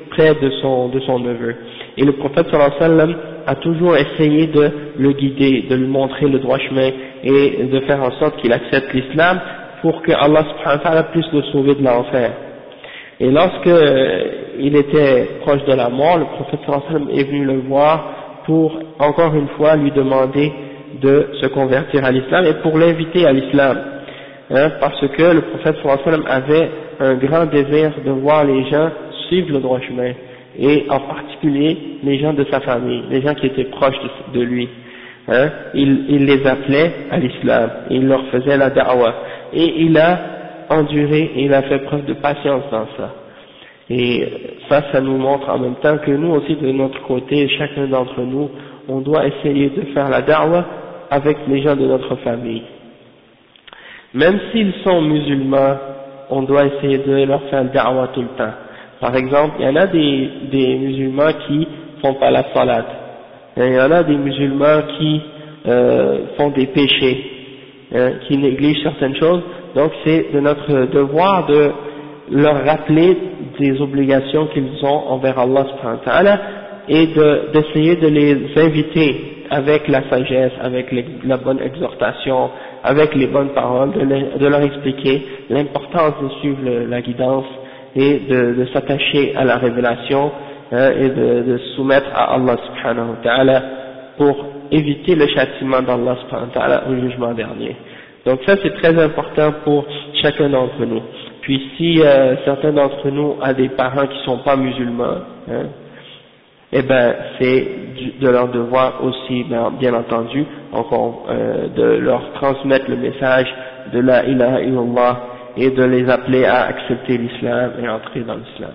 Speaker 1: près de son neveu. Et le prophète sallallahu alayhi wa sallam a toujours essayé de le guider, de lui montrer le droit chemin et de faire en sorte qu'il accepte l'islam pour que Allah subhanahu wa ta'ala puisse le sauver de l'enfer. Et lorsque il était proche de la mort, le prophète sallallahu alayhi wa sallam est venu le voir pour encore une fois lui demander de se convertir à l'islam et pour l'inviter à l'islam, parce que le prophète sallallahu alayhi wa sallam avait un grand désir de voir les gens suivre le droit chemin, et en particulier les gens de sa famille, les gens qui étaient proches de lui. Il les appelait à l'islam, il leur faisait la da'wah, et il a enduré, et il a fait preuve de patience dans ça. Et ça nous montre en même temps que nous aussi de notre côté, chacun d'entre nous, on doit essayer de faire la da'wah avec les gens de notre famille. Même s'ils sont musulmans, on doit essayer de leur faire la da'wah tout le temps. Par exemple, il y en a des musulmans qui font pas la salat. Il y en a des musulmans qui font des péchés, qui négligent certaines choses. Donc c'est de notre devoir de leur rappeler des obligations qu'ils ont envers Allah subhanahu wa ta'ala et d'essayer de les inviter avec la sagesse, avec la bonne exhortation, avec les bonnes paroles, de leur expliquer l'importance de suivre la guidance et de s'attacher à la révélation et de se soumettre à Allah subhanahu wa ta'ala pour éviter le châtiment d'Allah subhanahu wa ta'ala au jugement dernier. Donc ça c'est très important pour chacun d'entre nous. Puis si certains d'entre nous ont des parents qui ne sont pas musulmans, eh ben c'est de leur devoir aussi, bien entendu, de leur transmettre le message de la ilaha illallah et de les appeler à accepter l'islam et entrer dans l'islam.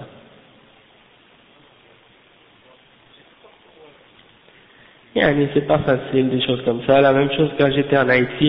Speaker 1: C'est pas facile des choses comme ça. La même chose quand j'étais en Haïti.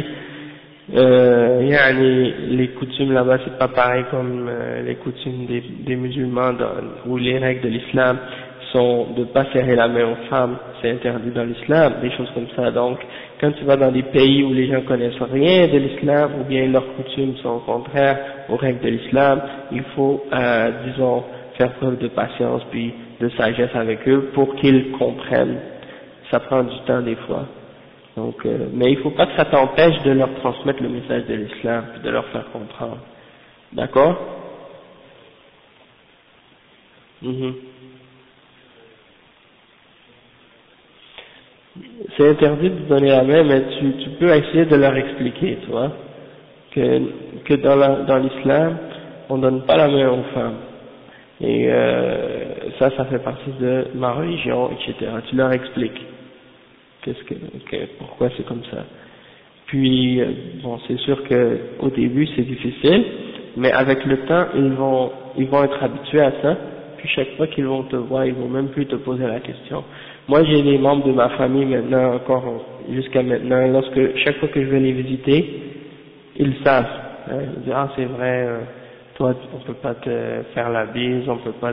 Speaker 1: Les coutumes là-bas c'est pas pareil comme les coutumes des musulmans où les règles de l'islam sont de pas serrer la main aux femmes, c'est interdit dans l'islam, des choses comme ça. Donc quand tu vas dans des pays où les gens connaissent rien de l'islam ou bien leurs coutumes sont contraires aux règles de l'islam, il faut disons faire preuve de patience puis de sagesse avec eux pour qu'ils comprennent. Ça prend du temps des fois. Donc, mais il ne faut pas que ça t'empêche de leur transmettre le message de l'islam, de leur faire comprendre. D'accord? C'est interdit de donner la main, mais tu peux essayer de leur expliquer, tu vois, que dans l'islam, on donne pas la main aux femmes. Et ça fait partie de ma religion, etc. Tu leur expliques. Pourquoi c'est comme ça. Puis bon, c'est sûr que au début c'est difficile, mais avec le temps ils vont être habitués à ça. Puis chaque fois qu'ils vont te voir, ils vont même plus te poser la question. Moi j'ai des membres de ma famille maintenant encore jusqu'à maintenant, chaque fois que je vais les visiter, ils savent. Ils disent c'est vrai, toi on peut pas te faire la bise, on peut pas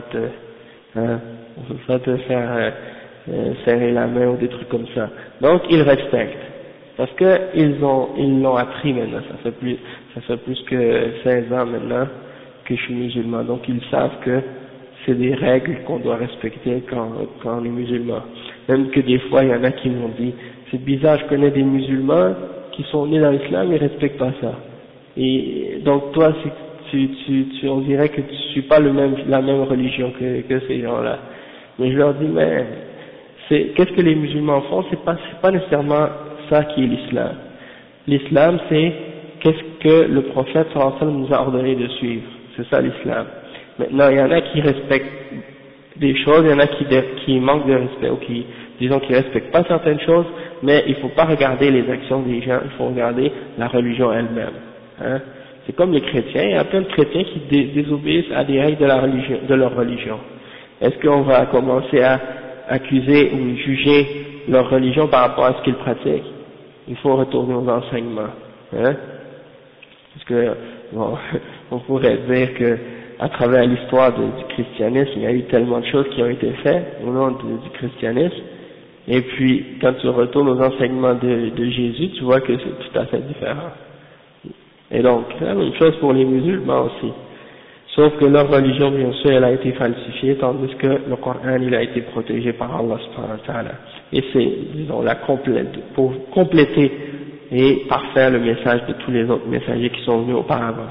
Speaker 1: te faire serrer la main ou des trucs comme ça. Donc ils respectent parce que ils l'ont appris maintenant. Ça fait plus que 16 ans maintenant que je suis musulman. Donc ils savent que c'est des règles qu'on doit respecter quand on est musulman. Même que des fois il y en a qui m'ont dit c'est bizarre, je connais des musulmans qui sont nés dans l'islam, ils respectent pas ça. Et donc toi on dirait que tu suis pas la même religion que ces gens-là. Mais je leur dis mais qu'est-ce que les musulmans font, c'est pas nécessairement ça qui est l'islam. L'islam c'est qu'est-ce que le prophète sallallahu alayhi wa sallam nous a ordonné de suivre. C'est ça l'islam. Maintenant il y en a qui respectent des choses, il y en a qui manquent de respect ou qui respectent pas certaines choses, mais il faut pas regarder les actions des gens, il faut regarder la religion elle-même. C'est comme les chrétiens, il y a plein de chrétiens qui désobéissent à des règles de leur religion. Est-ce qu'on va commencer à accuser ou juger leur religion par rapport à ce qu'ils pratiquent? Il faut retourner aux enseignements, parce que bon, on pourrait dire que à travers l'histoire du christianisme, il y a eu tellement de choses qui ont été faites au nom du christianisme, et puis quand tu retournes aux enseignements de Jésus, tu vois que c'est tout à fait différent. Et donc, c'est la même chose pour les musulmans aussi. Sauf que leur religion, bien sûr, elle a été falsifiée, tandis que le Coran, il a été protégé par Allah subhanahu wa ta'ala. Et c'est, disons, la complète, pour compléter et parfaire le message de tous les autres messagers qui sont venus auparavant.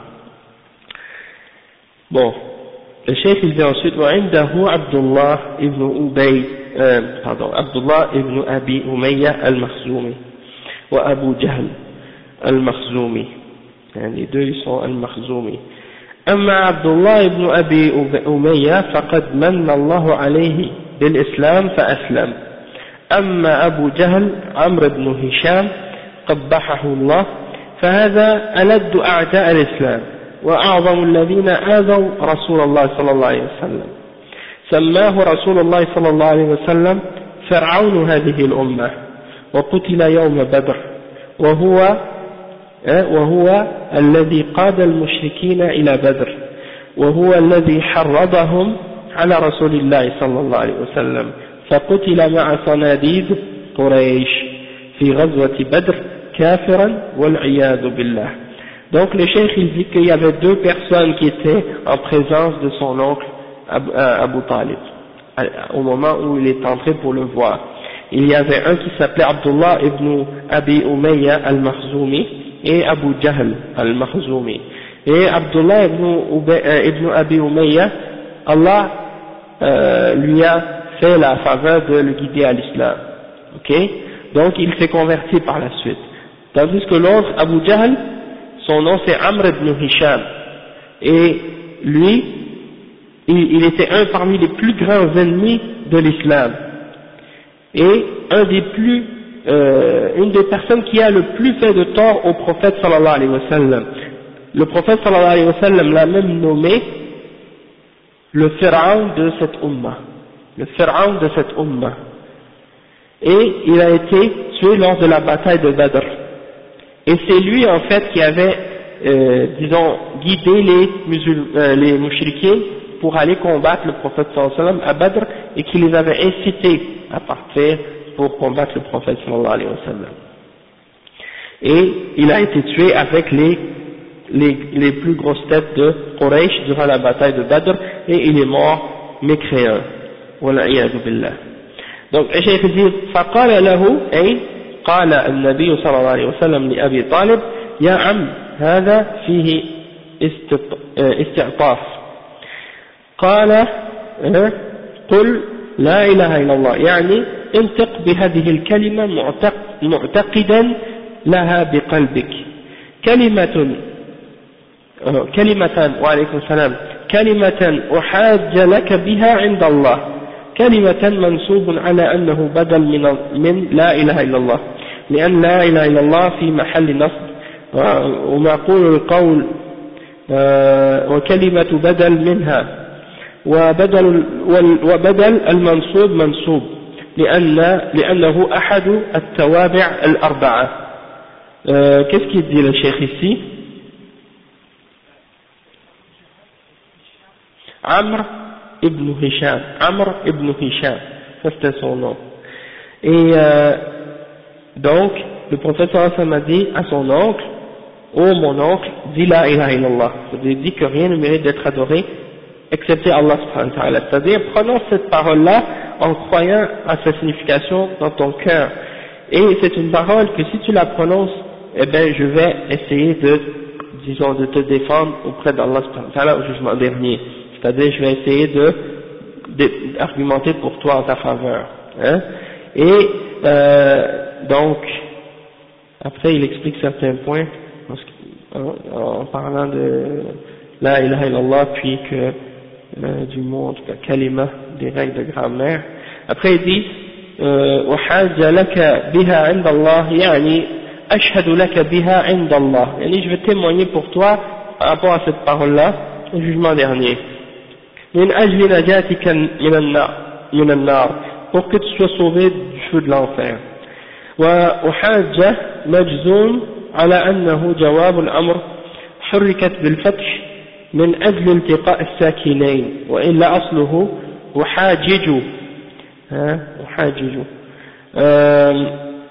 Speaker 1: Bon. Le cheikh, il dit ensuite, وعنده عبد الله ابن أبي أمية المخزومي وأبو جهل المخزومي. يعني les deux, ils sont المخزومي. أما عبد الله بن أبي أمية فقد من الله عليه بالإسلام فأسلم. أما أبو جهل عمرو بن هشام قبحه الله فهذا ألد أعداء الإسلام وأعظم الذين آذوا رسول الله صلى الله عليه وسلم. سماه رسول الله صلى الله عليه وسلم فرعون هذه الأمة وقتل يوم بدر وهو الذي قاد المشركين إلى بدر وهو الذي حرضهم على رسول الله صلى الله عليه وسلم فقتل مع صناديد قريش في غزوة بدر كافرا والعياذ بالله. Donc le cheikh il dit qu'il y avait deux personnes qui étaient en présence de son oncle Abu Talib au moment où il est entré pour le voir. Il y avait un qui s'appelait Abdullah ibn Abi Umayya al-Makhzoumi et Abu Jahl al-Makhzoumi. Et Abdullah ibn Abi Umayya, Allah lui a fait la faveur de le guider à l'islam. Ok? Donc il s'est converti par la suite. Tandis que l'autre, Abu Jahl, son nom c'est Amr ibn Hisham. Et lui, il était un parmi les plus grands ennemis de l'islam. Et une des personnes qui a le plus fait de tort au prophète sallallahu alayhi wa sallam. Le prophète sallallahu alayhi wa sallam l'a même nommé le Pharaon de cette umma. Le Pharaon de cette umma. Et il a été tué lors de la bataille de Badr. Et c'est lui en fait qui avait, guidé les mouchriquins pour aller combattre le prophète sallallahu alayhi wa sallam à Badr et qui les avait incités à partir pour combattre le prophète sallallahu alayhi wa sallam. Et il a été tué avec les plus grosses têtes de Quraysh durant la bataille de Badr et il est mort mécréant. Wal'iyadu billah. Donc le cheikh dit فقال له أي قال النبي صلى الله عليه وسلم لأبي طالب يا عم هذا فيه استعطاف قال قل لا إله إلا الله يعني انطق بهذه الكلمة معتقدا لها بقلبك كلمة وعليكم السلام كلمة أحاج لك بها عند الله كلمة منسوب على أنه بدل من لا إله إلا الله لأن لا إله إلا الله في محل نصب ومعقول القول وكلمة بدل منها وبدل المنصوب منصوب لأنه أحد التوابع الأربعة. Qu'est-ce qu'il dit le cheikh ici? Amr ibn Hisham, ça c'était son nom. Et donc le prophète sallallahu alayhi wa sallam a dit à son oncle, ô mon oncle, dis la ilaha illallah, c'est-à-dire dit que rien ne mérite d'être adoré excepté Allah subhanahu wa ta'ala, c'est-à-dire prononce cette parole-là en croyant à sa signification dans ton cœur. Et c'est une parole que si tu la prononces, eh bien je vais essayer de te défendre auprès d'Allah subhanahu wa ta'ala au jugement dernier. C'est-à-dire je vais essayer d'argumenter pour toi en ta faveur. Hein? Et donc, après il explique certains points en parlant de la ilaha illallah, puis que du mot, en tout cas kalima, des règles de grammaire. Après il dit وحاج لك بها عند الله يعني أشهد لك بها عند الله, يعني je vais témoigner pour toi par rapport à cette parole-là au jugement dernier. من أجل نجاتك من النار, pour que tu sois sauvé du feu de l'enfer. وحاج مجزوم على أنه جواب الأمر حركت بالفتح من أجل التقاء الساكنين, وإلا أصله وحاجج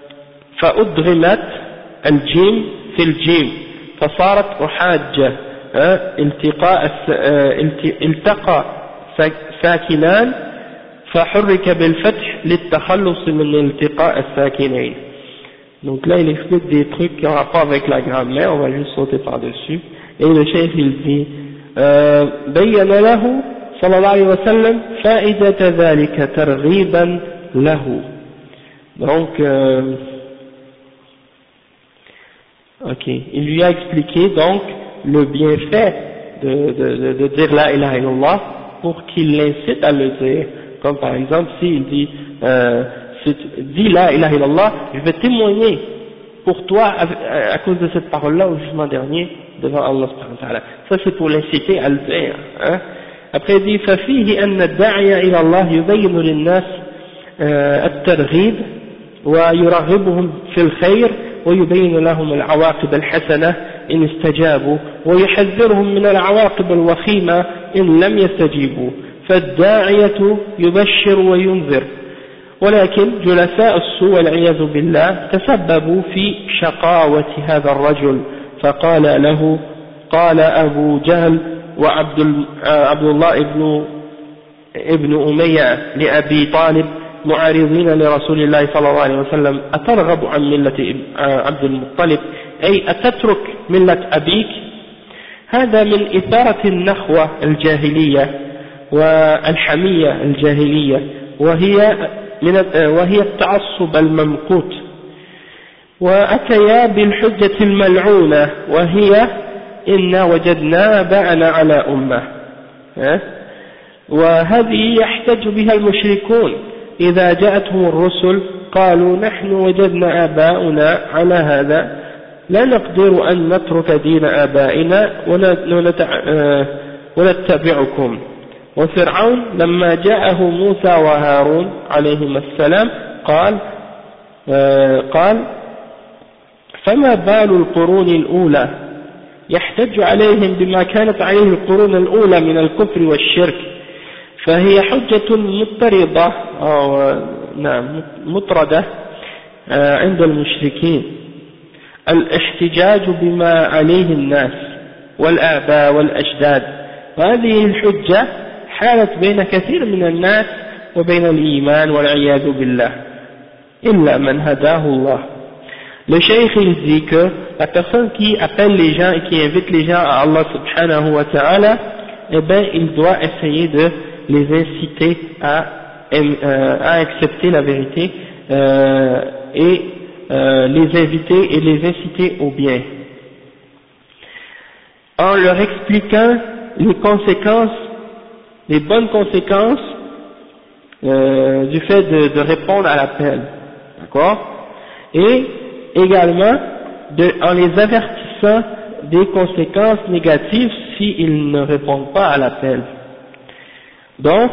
Speaker 1: فأدغمت الجيم في الجيم فصارت أحاجة التقى ساكنان فحرك بالفتح للتخلص من التقاء الساكنين. Donc là il explique des trucs qui ont rapport avec la grammaire, on va juste sauter par-dessus. Et le cheikh il dit بين له صلى الله عليه وسلم فائدة ذلك ترغيبا له. Donc ok, il lui a expliqué donc le bienfait de dire la ilaha illallah pour qu'il l'incite à le dire. Comme par exemple s'il dit dis la ilaha illallah, je vais témoigner pour toi à cause de cette parole-là au jugement dernier devant Allah subhanahu wa ta'ala. Ça c'est pour l'inciter à le dire. Hein. Après il dit ففيه أن الداعي إلى الله يبين للناس الترغيب ويرغبهم في الخير ويبين لهم العواقب الحسنة إن استجابوا ويحذرهم من العواقب الوخيمة إن لم يستجيبوا. فالداعية يبشر وينذر، ولكن جلساء السوء والعياذ بالله تسببوا في شقاوة هذا الرجل. فقال له قال أبو جهل وعبد الله ابن أمية لأبي طالب معارضين لرسول الله صلى الله عليه وسلم أترغب عن ملة عبد المطلب أي أتترك ملة أبيك؟ هذا من إثارة النخوة الجاهلية والحمية الجاهلية وهي التعصب الممقوت. وأتيا بالحجة الملعونة وهي إنا وجدنا آباءنا على أمة. وهذه يحتج بها المشركون إذا جاءتهم الرسل قالوا نحن وجدنا آباؤنا على هذا لا نقدر أن نترك دين آبائنا ونتبعكم. وفرعون لما جاءه موسى وهارون عليهما السلام قال فما بال القرون الأولى يحتج عليهم بما كانت عليه القرون الأولى من الكفر والشرك، فهي حجة مضطردة مطردة عند المشركين الاحتجاج بما عليه الناس والآباء والأجداد. وهذه الحجة حالت بين كثير من الناس وبين الإيمان والعياذ بالله إلا من هداه الله. Le cheikh il dit que la personne qui appelle les gens et qui invite les gens à Allah subhanahu wa ta'ala, eh bien il doit essayer de les inciter à accepter la vérité et les inviter et les inciter au bien en leur expliquant les conséquences, les bonnes conséquences du fait de répondre à l'appel, d'accord, et également en les avertissant des conséquences négatives s'ils ne répondent pas à l'appel. Donc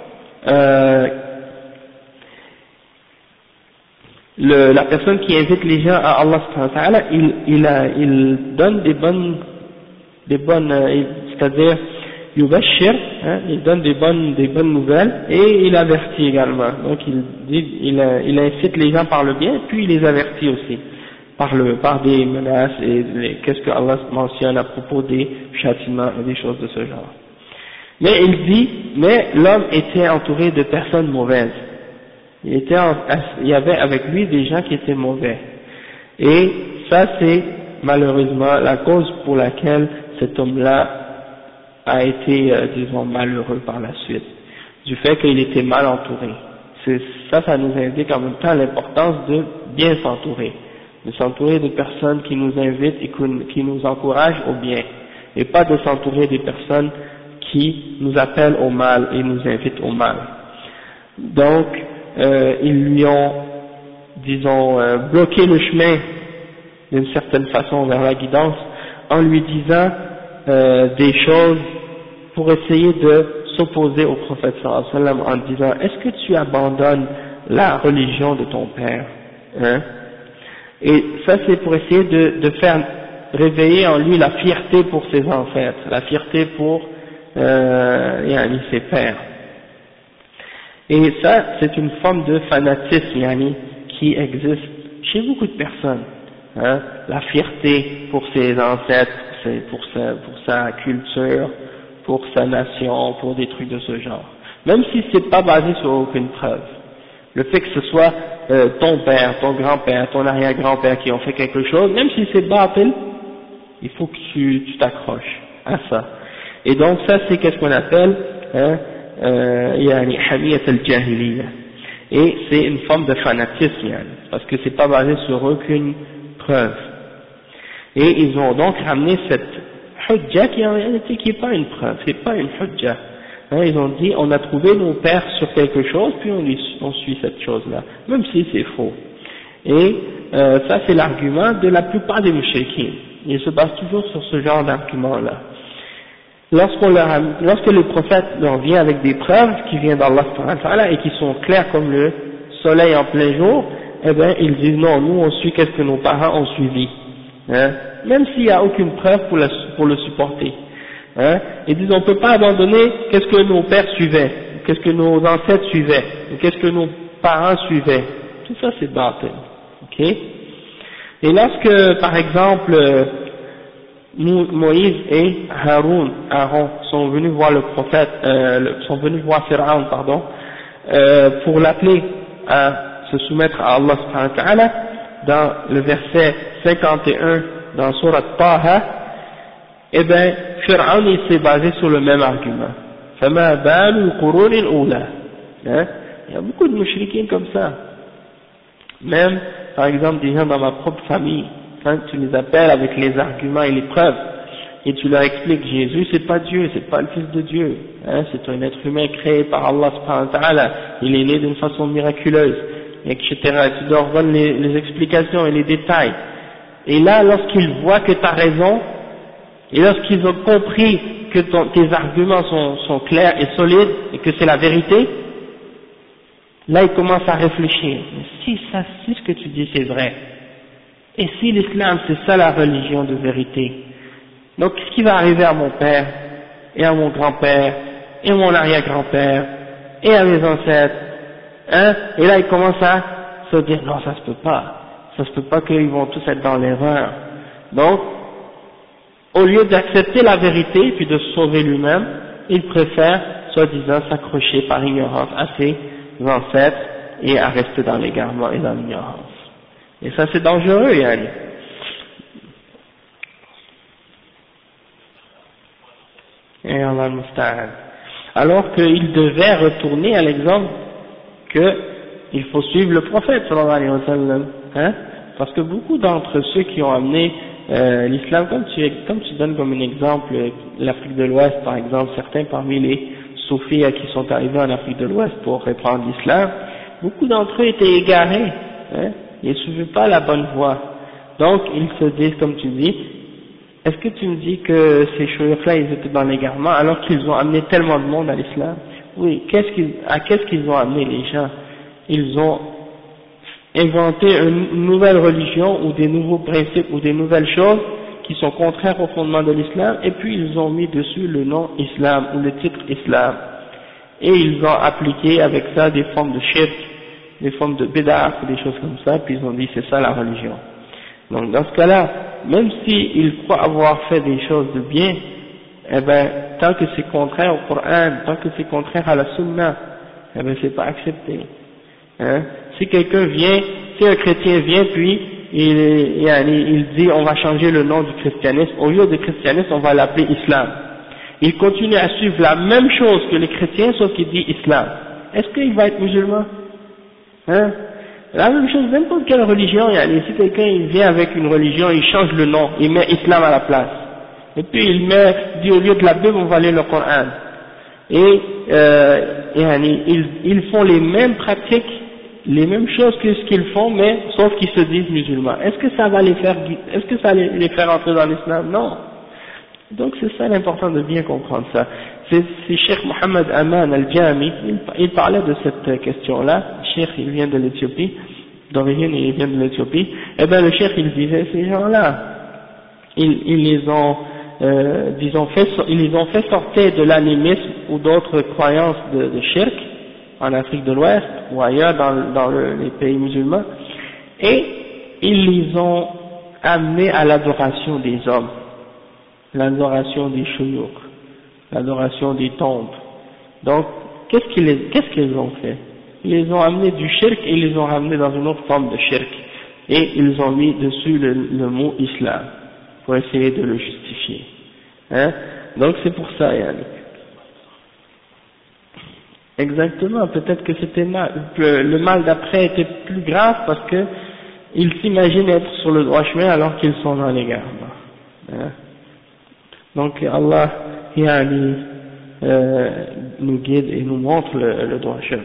Speaker 1: la personne qui invite les gens à Allah subhanahu wa ta'ala, il donne des bonnes c'est-à-dire yubashir, il donne des bonnes nouvelles et il avertit également. Donc il incite les gens par le bien, puis il les avertit aussi par des menaces et qu'est-ce que Allah mentionne à propos des châtiments et des choses de ce genre. Mais il dit, mais l'homme était entouré de personnes mauvaises. Il y avait avec lui des gens qui étaient mauvais. Et ça c'est malheureusement la cause pour laquelle cet homme-là a été, disons, malheureux par la suite, du fait qu'il était mal entouré. Ça nous indique en même temps l'importance de bien s'entourer, de s'entourer de personnes qui nous invitent et qui nous encouragent au bien, et pas de s'entourer des personnes qui nous appellent au mal et nous invitent au mal. Donc, ils lui ont, disons, bloqué le chemin d'une certaine façon vers la guidance en lui disant des choses pour essayer de s'opposer au prophète sallallahu alayhi wa sallam en disant est-ce que tu abandonnes la religion de ton père, hein? Et ça c'est pour essayer de faire réveiller en lui la fierté pour ses ancêtres, la fierté pour ses pères. Et ça c'est une forme de fanatisme qui existe chez beaucoup de personnes. hein, la fierté pour ses ancêtres, pour sa culture, pour sa nation, pour des trucs de ce genre. Même si c'est pas basé sur aucune preuve. Le fait que ce soit ton père, ton grand-père, ton arrière-grand-père qui ont fait quelque chose, même si c'est batil, il faut que tu t'accroches à ça. Et donc ça c'est qu'est-ce qu'on appelle yani hamiyat al-jahiliya. Et c'est une forme de fanatisme, yani, parce que c'est pas basé sur aucune preuve. Et ils ont donc ramené cette hujja qui en réalité qui n'est pas une preuve, c'est pas une hujja. Hein, ils ont dit on a trouvé nos pères sur quelque chose puis on suit cette chose-là, même si c'est faux. Et ça c'est l'argument de la plupart des mushrikin. Ils se basent toujours sur ce genre d'argument-là. Lorsque le prophète leur vient avec des preuves qui viennent d'Allah subhanahu wa ta'ala et qui sont claires comme le soleil en plein jour, eh bien ils disent non, nous on suit qu'est-ce que nos parents ont suivi, hein, même s'il n'y a aucune preuve pour le supporter. Hein, ils disent on ne peut pas abandonner qu'est-ce que nos pères suivaient, qu'est-ce que nos ancêtres suivaient, qu'est-ce que nos parents suivaient. Tout ça c'est batil. Ok. Et lorsque par exemple Moïse et Aaron sont venus voir le prophète, sont venus voir Pharaon, pour l'appeler à se soumettre à Allah subhanahu wa ta'ala, dans le verset 51 dans Surat Taha, eh bien, Pharaon il s'est basé sur le même argument. فَمَا بَالُ الْقُرُونِ الْأُولَى. Il y a beaucoup de mouchriquins comme ça. Même, par exemple, des gens dans ma propre famille, quand tu les appelles avec les arguments et les preuves, et tu leur expliques Jésus c'est pas Dieu, c'est pas le Fils de Dieu, hein, c'est un être humain créé par Allah subhanahu wa ta'ala, il est né d'une façon miraculeuse, etc. Et tu leur donnes les explications et les détails. Et là, lorsqu'ils voient que tu as raison, et lorsqu'ils ont compris que tes arguments sont clairs et solides, et que c'est la vérité, là ils commencent à réfléchir. Mais si ce que tu dis c'est vrai, et si l'islam c'est ça la religion de vérité, donc qu'est-ce qui va arriver à mon père, et à mon grand-père, et à mon arrière-grand-père, et à mes ancêtres, hein? Et là ils commencent à se dire non ça se peut pas qu'ils vont tous être dans l'erreur. Donc au lieu d'accepter la vérité puis de se sauver lui-même, il préfère soi-disant s'accrocher par ignorance à ses ancêtres et à rester dans l'égarement et dans l'ignorance. Et ça c'est dangereux, yani. Et Allah al-Musta'an. Alors qu'il devait retourner à l'exemple qu'il faut suivre le prophète sallallahu alayhi wa sallam, hein, parce que beaucoup d'entre ceux qui ont amené l'islam, comme tu donnes comme un exemple l'Afrique de l'Ouest par exemple, certains parmi les soufis qui sont arrivés en Afrique de l'Ouest pour répandre l'islam, beaucoup d'entre eux étaient égarés, hein, ils ne suivaient pas la bonne voie. Donc ils se disent, comme tu dis, est-ce que tu me dis que ces chouïrs-là ils étaient dans l'égarement alors qu'ils ont amené tellement de monde à l'islam? Oui, qu'est-ce qu'ils ont amené les gens? Ils ont inventé une nouvelle religion ou des nouveaux principes ou des nouvelles choses qui sont contraires au fondement de l'islam, et puis ils ont mis dessus le nom islam ou le titre islam, et ils ont appliqué avec ça des formes de shirk, des formes de bid'ah ou des choses comme ça, puis ils ont dit c'est ça la religion. Donc dans ce cas-là, même s'ils croient avoir fait des choses de bien, eh ben tant que c'est contraire au Coran, tant que c'est contraire à la Sunna, eh ben c'est pas accepté. Hein? Si un chrétien vient puis il dit on va changer le nom du christianisme, au lieu de christianisme on va l'appeler islam. Il continue à suivre la même chose que les chrétiens sauf qu'il dit islam. Est-ce qu'il va être musulman? Hein? La même chose, n'importe quelle religion, si quelqu'un il vient avec une religion, il change le nom, il met islam à la place. Et puis il dit au lieu de la Bible on va lire le Coran. Et ils font les mêmes pratiques, les mêmes choses que ce qu'ils font, mais sauf qu'ils se disent musulmans. Est-ce que ça va les faire entrer dans l'islam? Non. Donc c'est ça l'important de bien comprendre ça. C'est Cheikh Mohammed Aman al-Jami, il parlait de cette question-là. Cheikh il vient de l'Éthiopie, d'origine il vient de l'Éthiopie. Et bien le Cheikh il disait ces gens-là, ils les ont fait sortir de l'animisme ou d'autres croyances de shirk en Afrique de l'Ouest ou ailleurs dans les pays musulmans, et ils les ont amené à l'adoration des hommes, l'adoration des shuyukh, l'adoration des tombes. Donc, qu'est-ce qu'ils ont fait? Ils les ont amenés du shirk et ils les ont ramenés dans une autre forme de shirk. Et ils ont mis dessus le mot islam, pour essayer de le justifier. Hein? Donc c'est pour ça, Yannick. Exactement, peut-être que c'était le mal d'après était plus grave parce que ils s'imaginent être sur le droit chemin alors qu'ils sont dans l'égarement. Hein? Donc Allah nous guide et nous montre le droit chemin.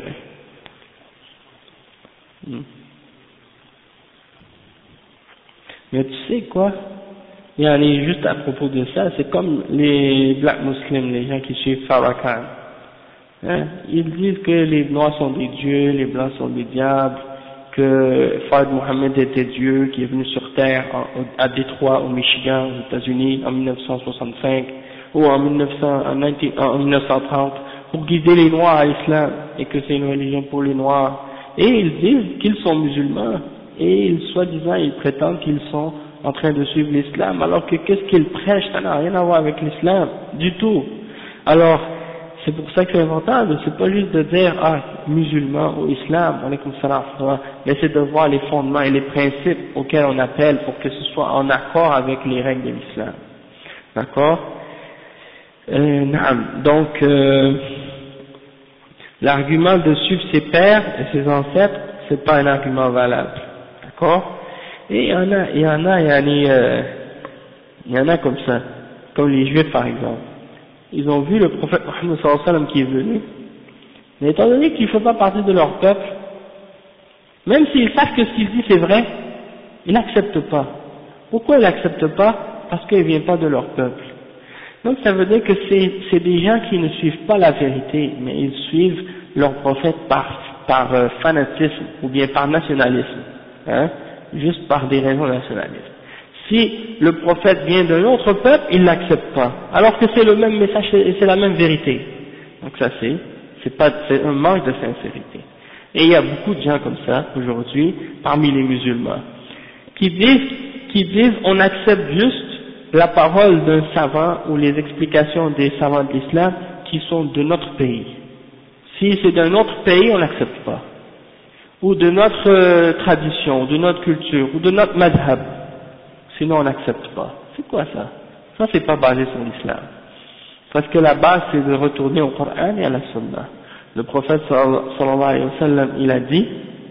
Speaker 1: Mais tu sais quoi, juste à propos de ça, c'est comme les black muslims, les gens qui suivent Farrakhan. Hein? Ils disent que les noirs sont des dieux, les blancs sont des diables, que Fard Mohammed était Dieu, qui est venu sur terre à Détroit, au Michigan, aux États-Unis, en 1965, ou en 1930, pour guider les noirs à l'islam, et que c'est une religion pour les noirs. Et ils disent qu'ils sont musulmans, et ils, soi-disant, ils prétendent qu'ils sont en train de suivre l'islam, alors que qu'est-ce qu'ils prêchent, ça n'a rien à voir avec l'islam, du tout. Alors, c'est pour ça que c'est important, c'est pas juste de dire, musulman ou islam, mais c'est de voir les fondements et les principes auxquels on appelle pour que ce soit en accord avec les règles de l'islam. D'accord? Donc, l'argument de suivre ses pères et ses ancêtres, c'est pas un argument valable. D'accord? Et il y en a comme ça, comme les juifs par exemple. Ils ont vu le prophète Mohammed sallallahu alayhi wa sallam qui est venu, mais étant donné qu'il ne fait pas partie de leur peuple, même s'ils savent que ce qu'il dit c'est vrai, ils n'acceptent pas. Pourquoi ils n'acceptent pas? Parce qu'il ne vient pas de leur peuple. Donc ça veut dire que c'est des gens qui ne suivent pas la vérité, mais ils suivent leur prophète par fanatisme ou bien par nationalisme, hein, juste par des raisons nationalistes. Si le prophète vient d'un autre peuple, ils l'acceptent pas, alors que c'est le même message et c'est la même vérité. Donc ça c'est un manque de sincérité. Et il y a beaucoup de gens comme ça aujourd'hui parmi les musulmans qui disent on accepte juste la parole d'un savant ou les explications des savants de l'islam qui sont de notre pays. Si c'est d'un autre pays, on n'accepte pas. Ou de notre tradition, de notre culture, ou de notre madhab. Sinon on n'accepte pas. C'est quoi ça? Ça c'est pas basé sur l'islam. Parce que la base c'est de retourner au Coran et à la Sunna. Le prophète sallallahu alayhi wa sallam il a dit,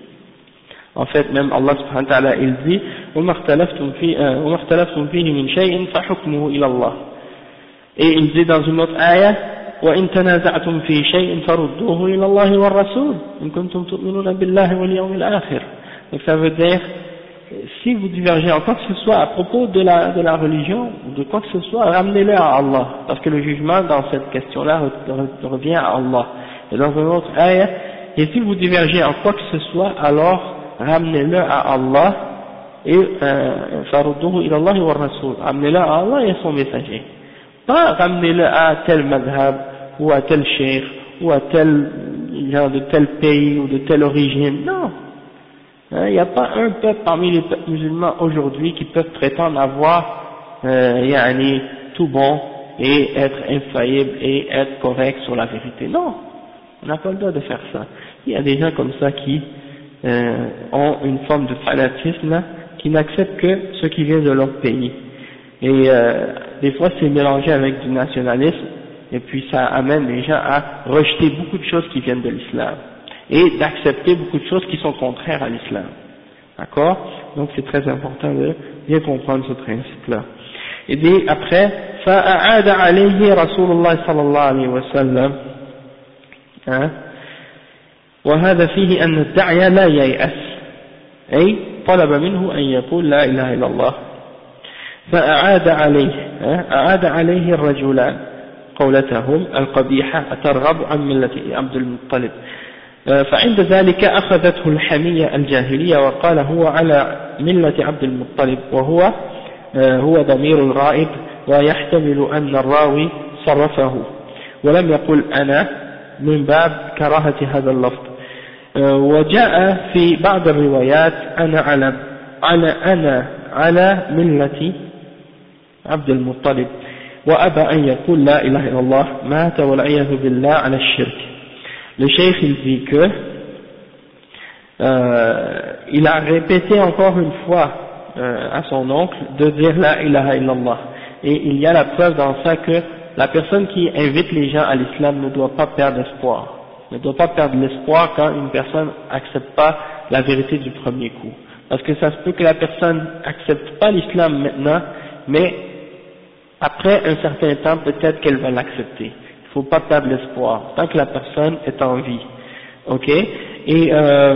Speaker 1: en fait même Allah subhanahu wa ta'ala il dit وَمَا اخْتَلَفْتُمْ فِيهِ مِنْ شَيْءٍ فَحُكْمُهُ إِلَى اللَّهِ. Et il dit dans une autre ayah وَإِن تَنَازَعْتُمْ فِي شَيْءٍ فَرُدُّوهُ إِلَى اللَّهِ وَالرَّسُولِ إِن كُنتُمْ تُؤْمِنُونَ بِاللَّهِ وَالْيَوْمِ الْآخِرِ. Donc ça veut dire, si vous divergez en quoi que ce soit à propos de la religion, ou de quoi que ce soit, ramenez-le à Allah, parce que le jugement dans cette question-là revient à Allah. Et dans une autre ayah, et si vous divergez en quoi que ce soit, alors ramenez-le à Allah, et farudduhu ila Allah wa rasul, ramenez-le à Allah et à son messager. Pas ramenez-le à tel madhab, ou à tel cheikh, ou à tel genre de tel pays, ou de telle origine, non. Il n'y a pas un peuple parmi les peuples musulmans aujourd'hui qui peuvent prétendre avoir tout bon et être infaillible et être correct sur la vérité. Non, on n'a pas le droit de faire ça. Il y a des gens comme ça qui ont une forme de fanatisme là, qui n'acceptent que ce qui vient de leur pays. Et des fois c'est mélangé avec du nationalisme et puis ça amène les gens à rejeter beaucoup de choses qui viennent de l'islam et d'accepter beaucoup de choses qui sont contraires à l'islam. D'accord? Donc c'est très important de bien comprendre ce principe-là. Et dit après, فَأَعَادَ عَلَيْهِ رَسُولُ اللَّهِ صَلَى اللَّهُ عَلَيْهِ وَسَلَّمَ وهذا فيه أن الداعية لا ييأس أي طلب منه أن يقول لا إله إلا الله فأعاد عليه الرجلان قولتهم القبيحة أترغب عن ملة عبد المطلب فعند ذلك أخذته الحمية الجاهلية وقال هو على ملة عبد المطلب هو ضمير الغائب ويحتمل أن الراوي صرفه ولم يقل أنا من باب كراهة هذا اللفظ وجاء في بعض الروايات أنا على ملة عبد المطلب وأبى أن يقول لا إله إلا الله مات والعياذ بالله على الشرك. Le cheikh il dit que il a répété encore une fois à son oncle de dire la ilaha illallah, et il y a la preuve dans ça que la personne qui invite les gens à l'islam ne doit pas perdre espoir, ne doit pas perdre l'espoir quand une personne n'accepte pas la vérité du premier coup, parce que ça se peut que la personne n'accepte pas l'islam maintenant, mais après un certain temps peut-être qu'elle va l'accepter. Il ne faut pas perdre l'espoir tant que la personne est en vie, ok. Et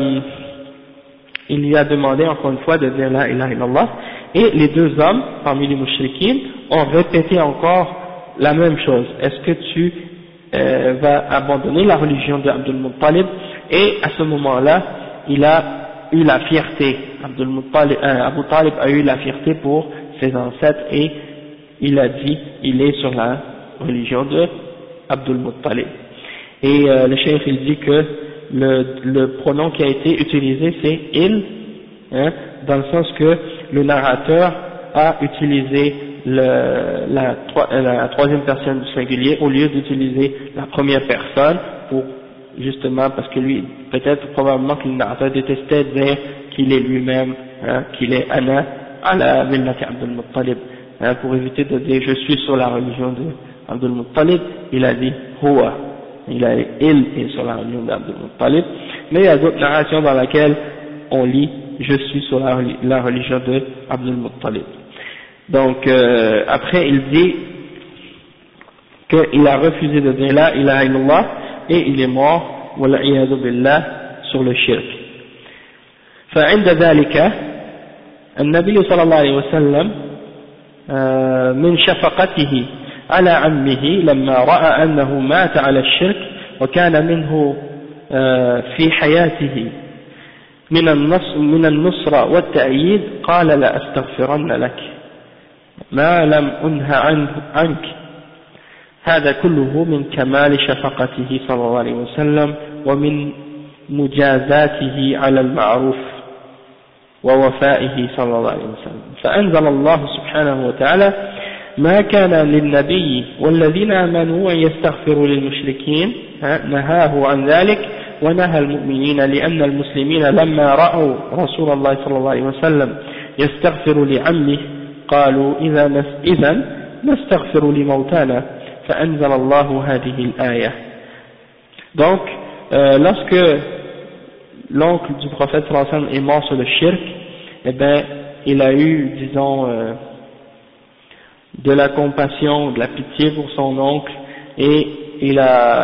Speaker 1: il lui a demandé encore une fois de dire la ilaha illallah, et les deux hommes parmi les mouchriquines ont répété encore la même chose. Est-ce que tu vas abandonner la religion d'Abdul Muttalib? Et à ce moment-là il a eu la fierté, Abu Talib a eu la fierté pour ses ancêtres, et il a dit il est sur la religion de Abdul Muttalib. Et le cheikh il dit que le pronom qui a été utilisé c'est il, hein, dans le sens que le narrateur a utilisé la troisième personne du singulier au lieu d'utiliser la première personne, pour justement parce que lui peut-être probablement que le narrateur détestait dire qu'il est lui-même, hein, qu'il est ana ala millati Abdul Muttalib, hein, pour éviter de dire je suis sur la religion de Abdul Muttalib, il a dit huwa, il est sur la religion d'Abdul Muttalib. Mais il y a d'autres narrations dans lesquelles on lit je suis sur la religion de Abdul Muttalib. Donc après il dit qu'il a refusé de dire la ilaha illallah et il est mort wal iyadu billah sur le shirk. فعند ذلك النبي صلى الله عليه وسلم من شفقته على عمه لما رأى أنه مات على الشرك وكان منه في حياته من النصر والتأييد قال لا أستغفرن لك ما لم أنه عنك. هذا كله من كمال شفقته صلى الله عليه وسلم ومن مجازاته على المعروف ووفائه صلى الله عليه وسلم. فأنزل الله سبحانه وتعالى ما كان للنبي والذين آمنوا أن يستغفروا للمشركين نهاه عن ذلك ونهى المؤمنين لأن المسلمين لما رأوا رسول الله صلى الله عليه وسلم يستغفر لعمه قالوا إذا نستغفر لموتانا فأنزل الله هذه الآية. Donc lorsque l'oncle du prophète sallallahu alayhi wa sallam est mort sur le shirk, eh ben il a eu, disons, de la compassion, de la pitié pour son oncle, et il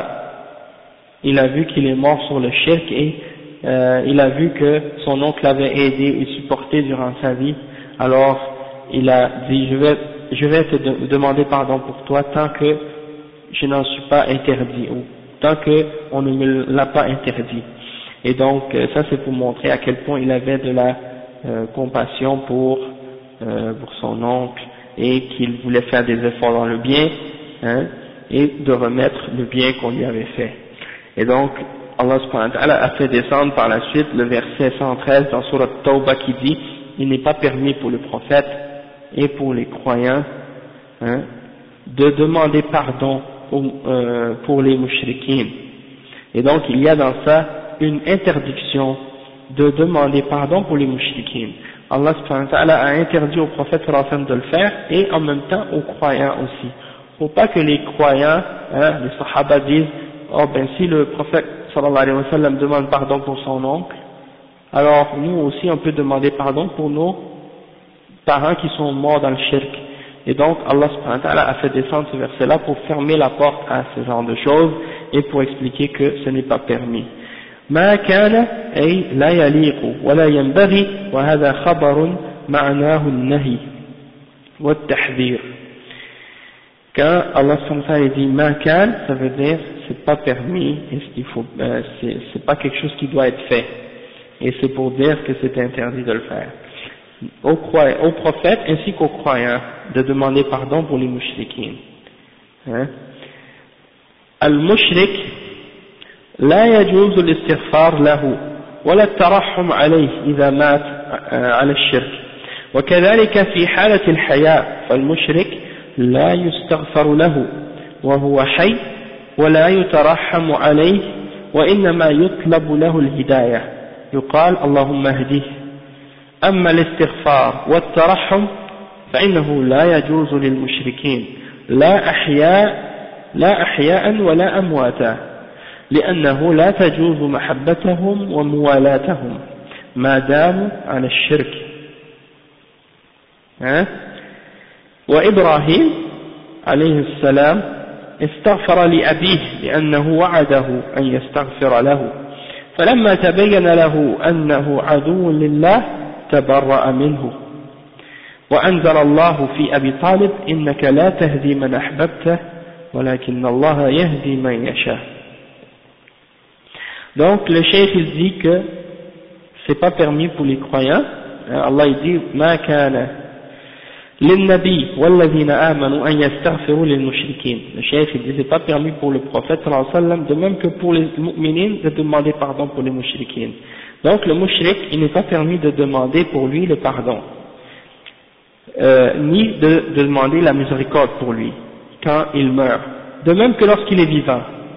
Speaker 1: a vu qu'il est mort sur le shirk, et il a vu que son oncle l'avait aidé et supporté durant sa vie. Alors il a dit je vais te demander pardon pour toi tant que je n'en suis pas interdit, ou tant que on ne me l'a pas interdit. Et donc ça c'est pour montrer à quel point il avait de la compassion pour son oncle, et qu'il voulait faire des efforts dans le bien, hein, et de remettre le bien qu'on lui avait fait. Et donc Allah subhanahu wa ta'ala a fait descendre par la suite le verset 113 dans Surat Tawbah qui dit il n'est pas permis pour le prophète et pour les croyants, hein, de demander pardon pour les mouchriquines. Et donc il y a dans ça une interdiction de demander pardon pour les mouchriquines. Allah subhanahu wa ta'ala a interdit au prophète sallallahu alayhi wa sallam de le faire, et en même temps aux croyants aussi. Faut pas que les croyants, hein, les sahaba disent oh ben si le prophète sallallahu alayhi wa sallam demande pardon pour son oncle, alors nous aussi on peut demander pardon pour nos parents qui sont morts dans le shirk. Et donc Allah subhanahu wa ta'ala a fait descendre ce verset là pour fermer la porte à ce genre de choses et pour expliquer que ce n'est pas permis. ما كان أي لا يليق ولا ينبغي وهذا خبر معناه النهي والتحذير. Quand Allah subhanahu wa ta'ala dit ما كان, ça veut dire c'est pas permis, c'est pas quelque chose qui doit être fait, et c'est pour dire que c'est interdit de le faire. Aux prophètes ainsi qu'aux croyants de demander pardon pour les mouchriquines. Hein? Al-mushrik لا يجوز الاستغفار له ولا الترحم عليه إذا مات على الشرك وكذلك في حالة الحياء فالمشرك لا يستغفر له وهو حي ولا يترحم عليه وإنما يطلب له الهداية يقال اللهم اهديه. أما الاستغفار والترحم فإنه لا يجوز للمشركين لا أحياء ولا أمواتا لأنه لا تجوز محبتهم وموالاتهم ما داموا على الشرك. وإبراهيم عليه السلام استغفر لأبيه لأنه وعده أن يستغفر له فلما تبين له أنه عدو لله تبرأ منه. وأنزل الله في أبي طالب إنك لا تهدي من أحببته ولكن الله يهدي من يشاء. Donc le cheikh il dit que c'est pas permis pour les croyants. Allah il dit ما كان للنبي والذين آمنوا أن يستغفروا للمشركين. Le cheikh il dit c'est pas permis pour le prophète sallallahu alayhi wa sallam de même que pour les mu'minines de demander pardon pour les mushrikin. Donc le mushrik il n'est pas permis de demander pour lui le pardon ni de demander la miséricorde pour lui quand il meurt, de même que lorsqu'il est vivant.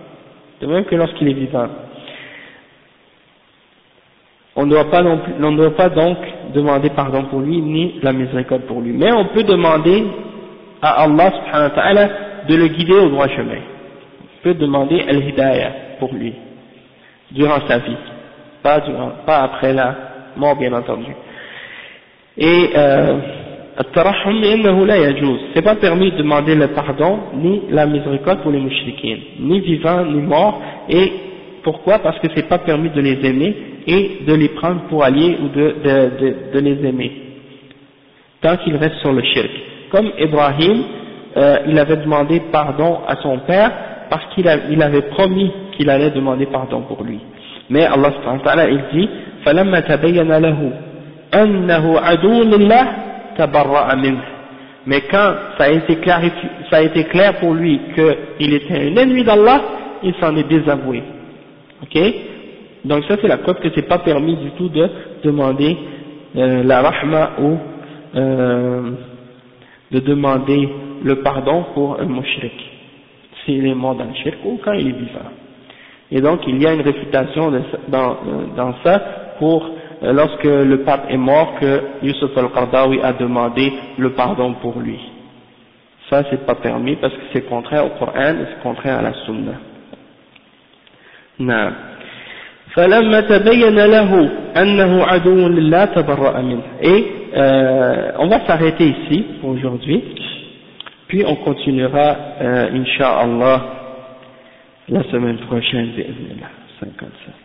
Speaker 1: On ne doit pas donc demander pardon pour lui ni la miséricorde pour lui, mais on peut demander à Allah subhanahu wa ta'ala de le guider au droit chemin. On peut demander al-hidayah pour lui durant sa vie, pas après la mort bien entendu. Et الترحم لأنه لا يجوز, c'est pas permis de demander le pardon ni la miséricorde pour les mouchriquins, ni vivants ni morts. Et pourquoi? Parce que c'est pas permis de les aimer et de les prendre pour alliés ou de les aimer tant qu'ils restent sur le shirk. Comme Ibrahim, il avait demandé pardon à son père parce qu'il avait promis qu'il allait demander pardon pour lui. Mais Allah subhanahu wa ta'ala il dit فَلَمَّا تَبَيَّنَ لَهُ أَنَّهُ عَدُوٌّ لِلَّهِ تَبَرَّأَ مِنْهُ. Mais quand ça a été clair pour lui qu'il était un ennemi d'Allah, il s'en est désavoué. Ok? Donc ça c'est la preuve que c'est pas permis du tout de demander la rahma ou de demander le pardon pour un mushrik s'il est mort dans le shirk ou quand il est vivant. Et donc il y a une réfutation dans ça pour lorsque le pape est mort que Yusuf al-Qaradawi a demandé le pardon pour lui. Ça c'est pas permis parce que c'est contraire au Coran et c'est contraire à la Sunna. Non. فلما تبين له أنه عدو لله تبرأ منه. Et on va s'arrêter ici pour aujourd'hui, puis on continuera Inch'Allah la semaine prochaine, 57.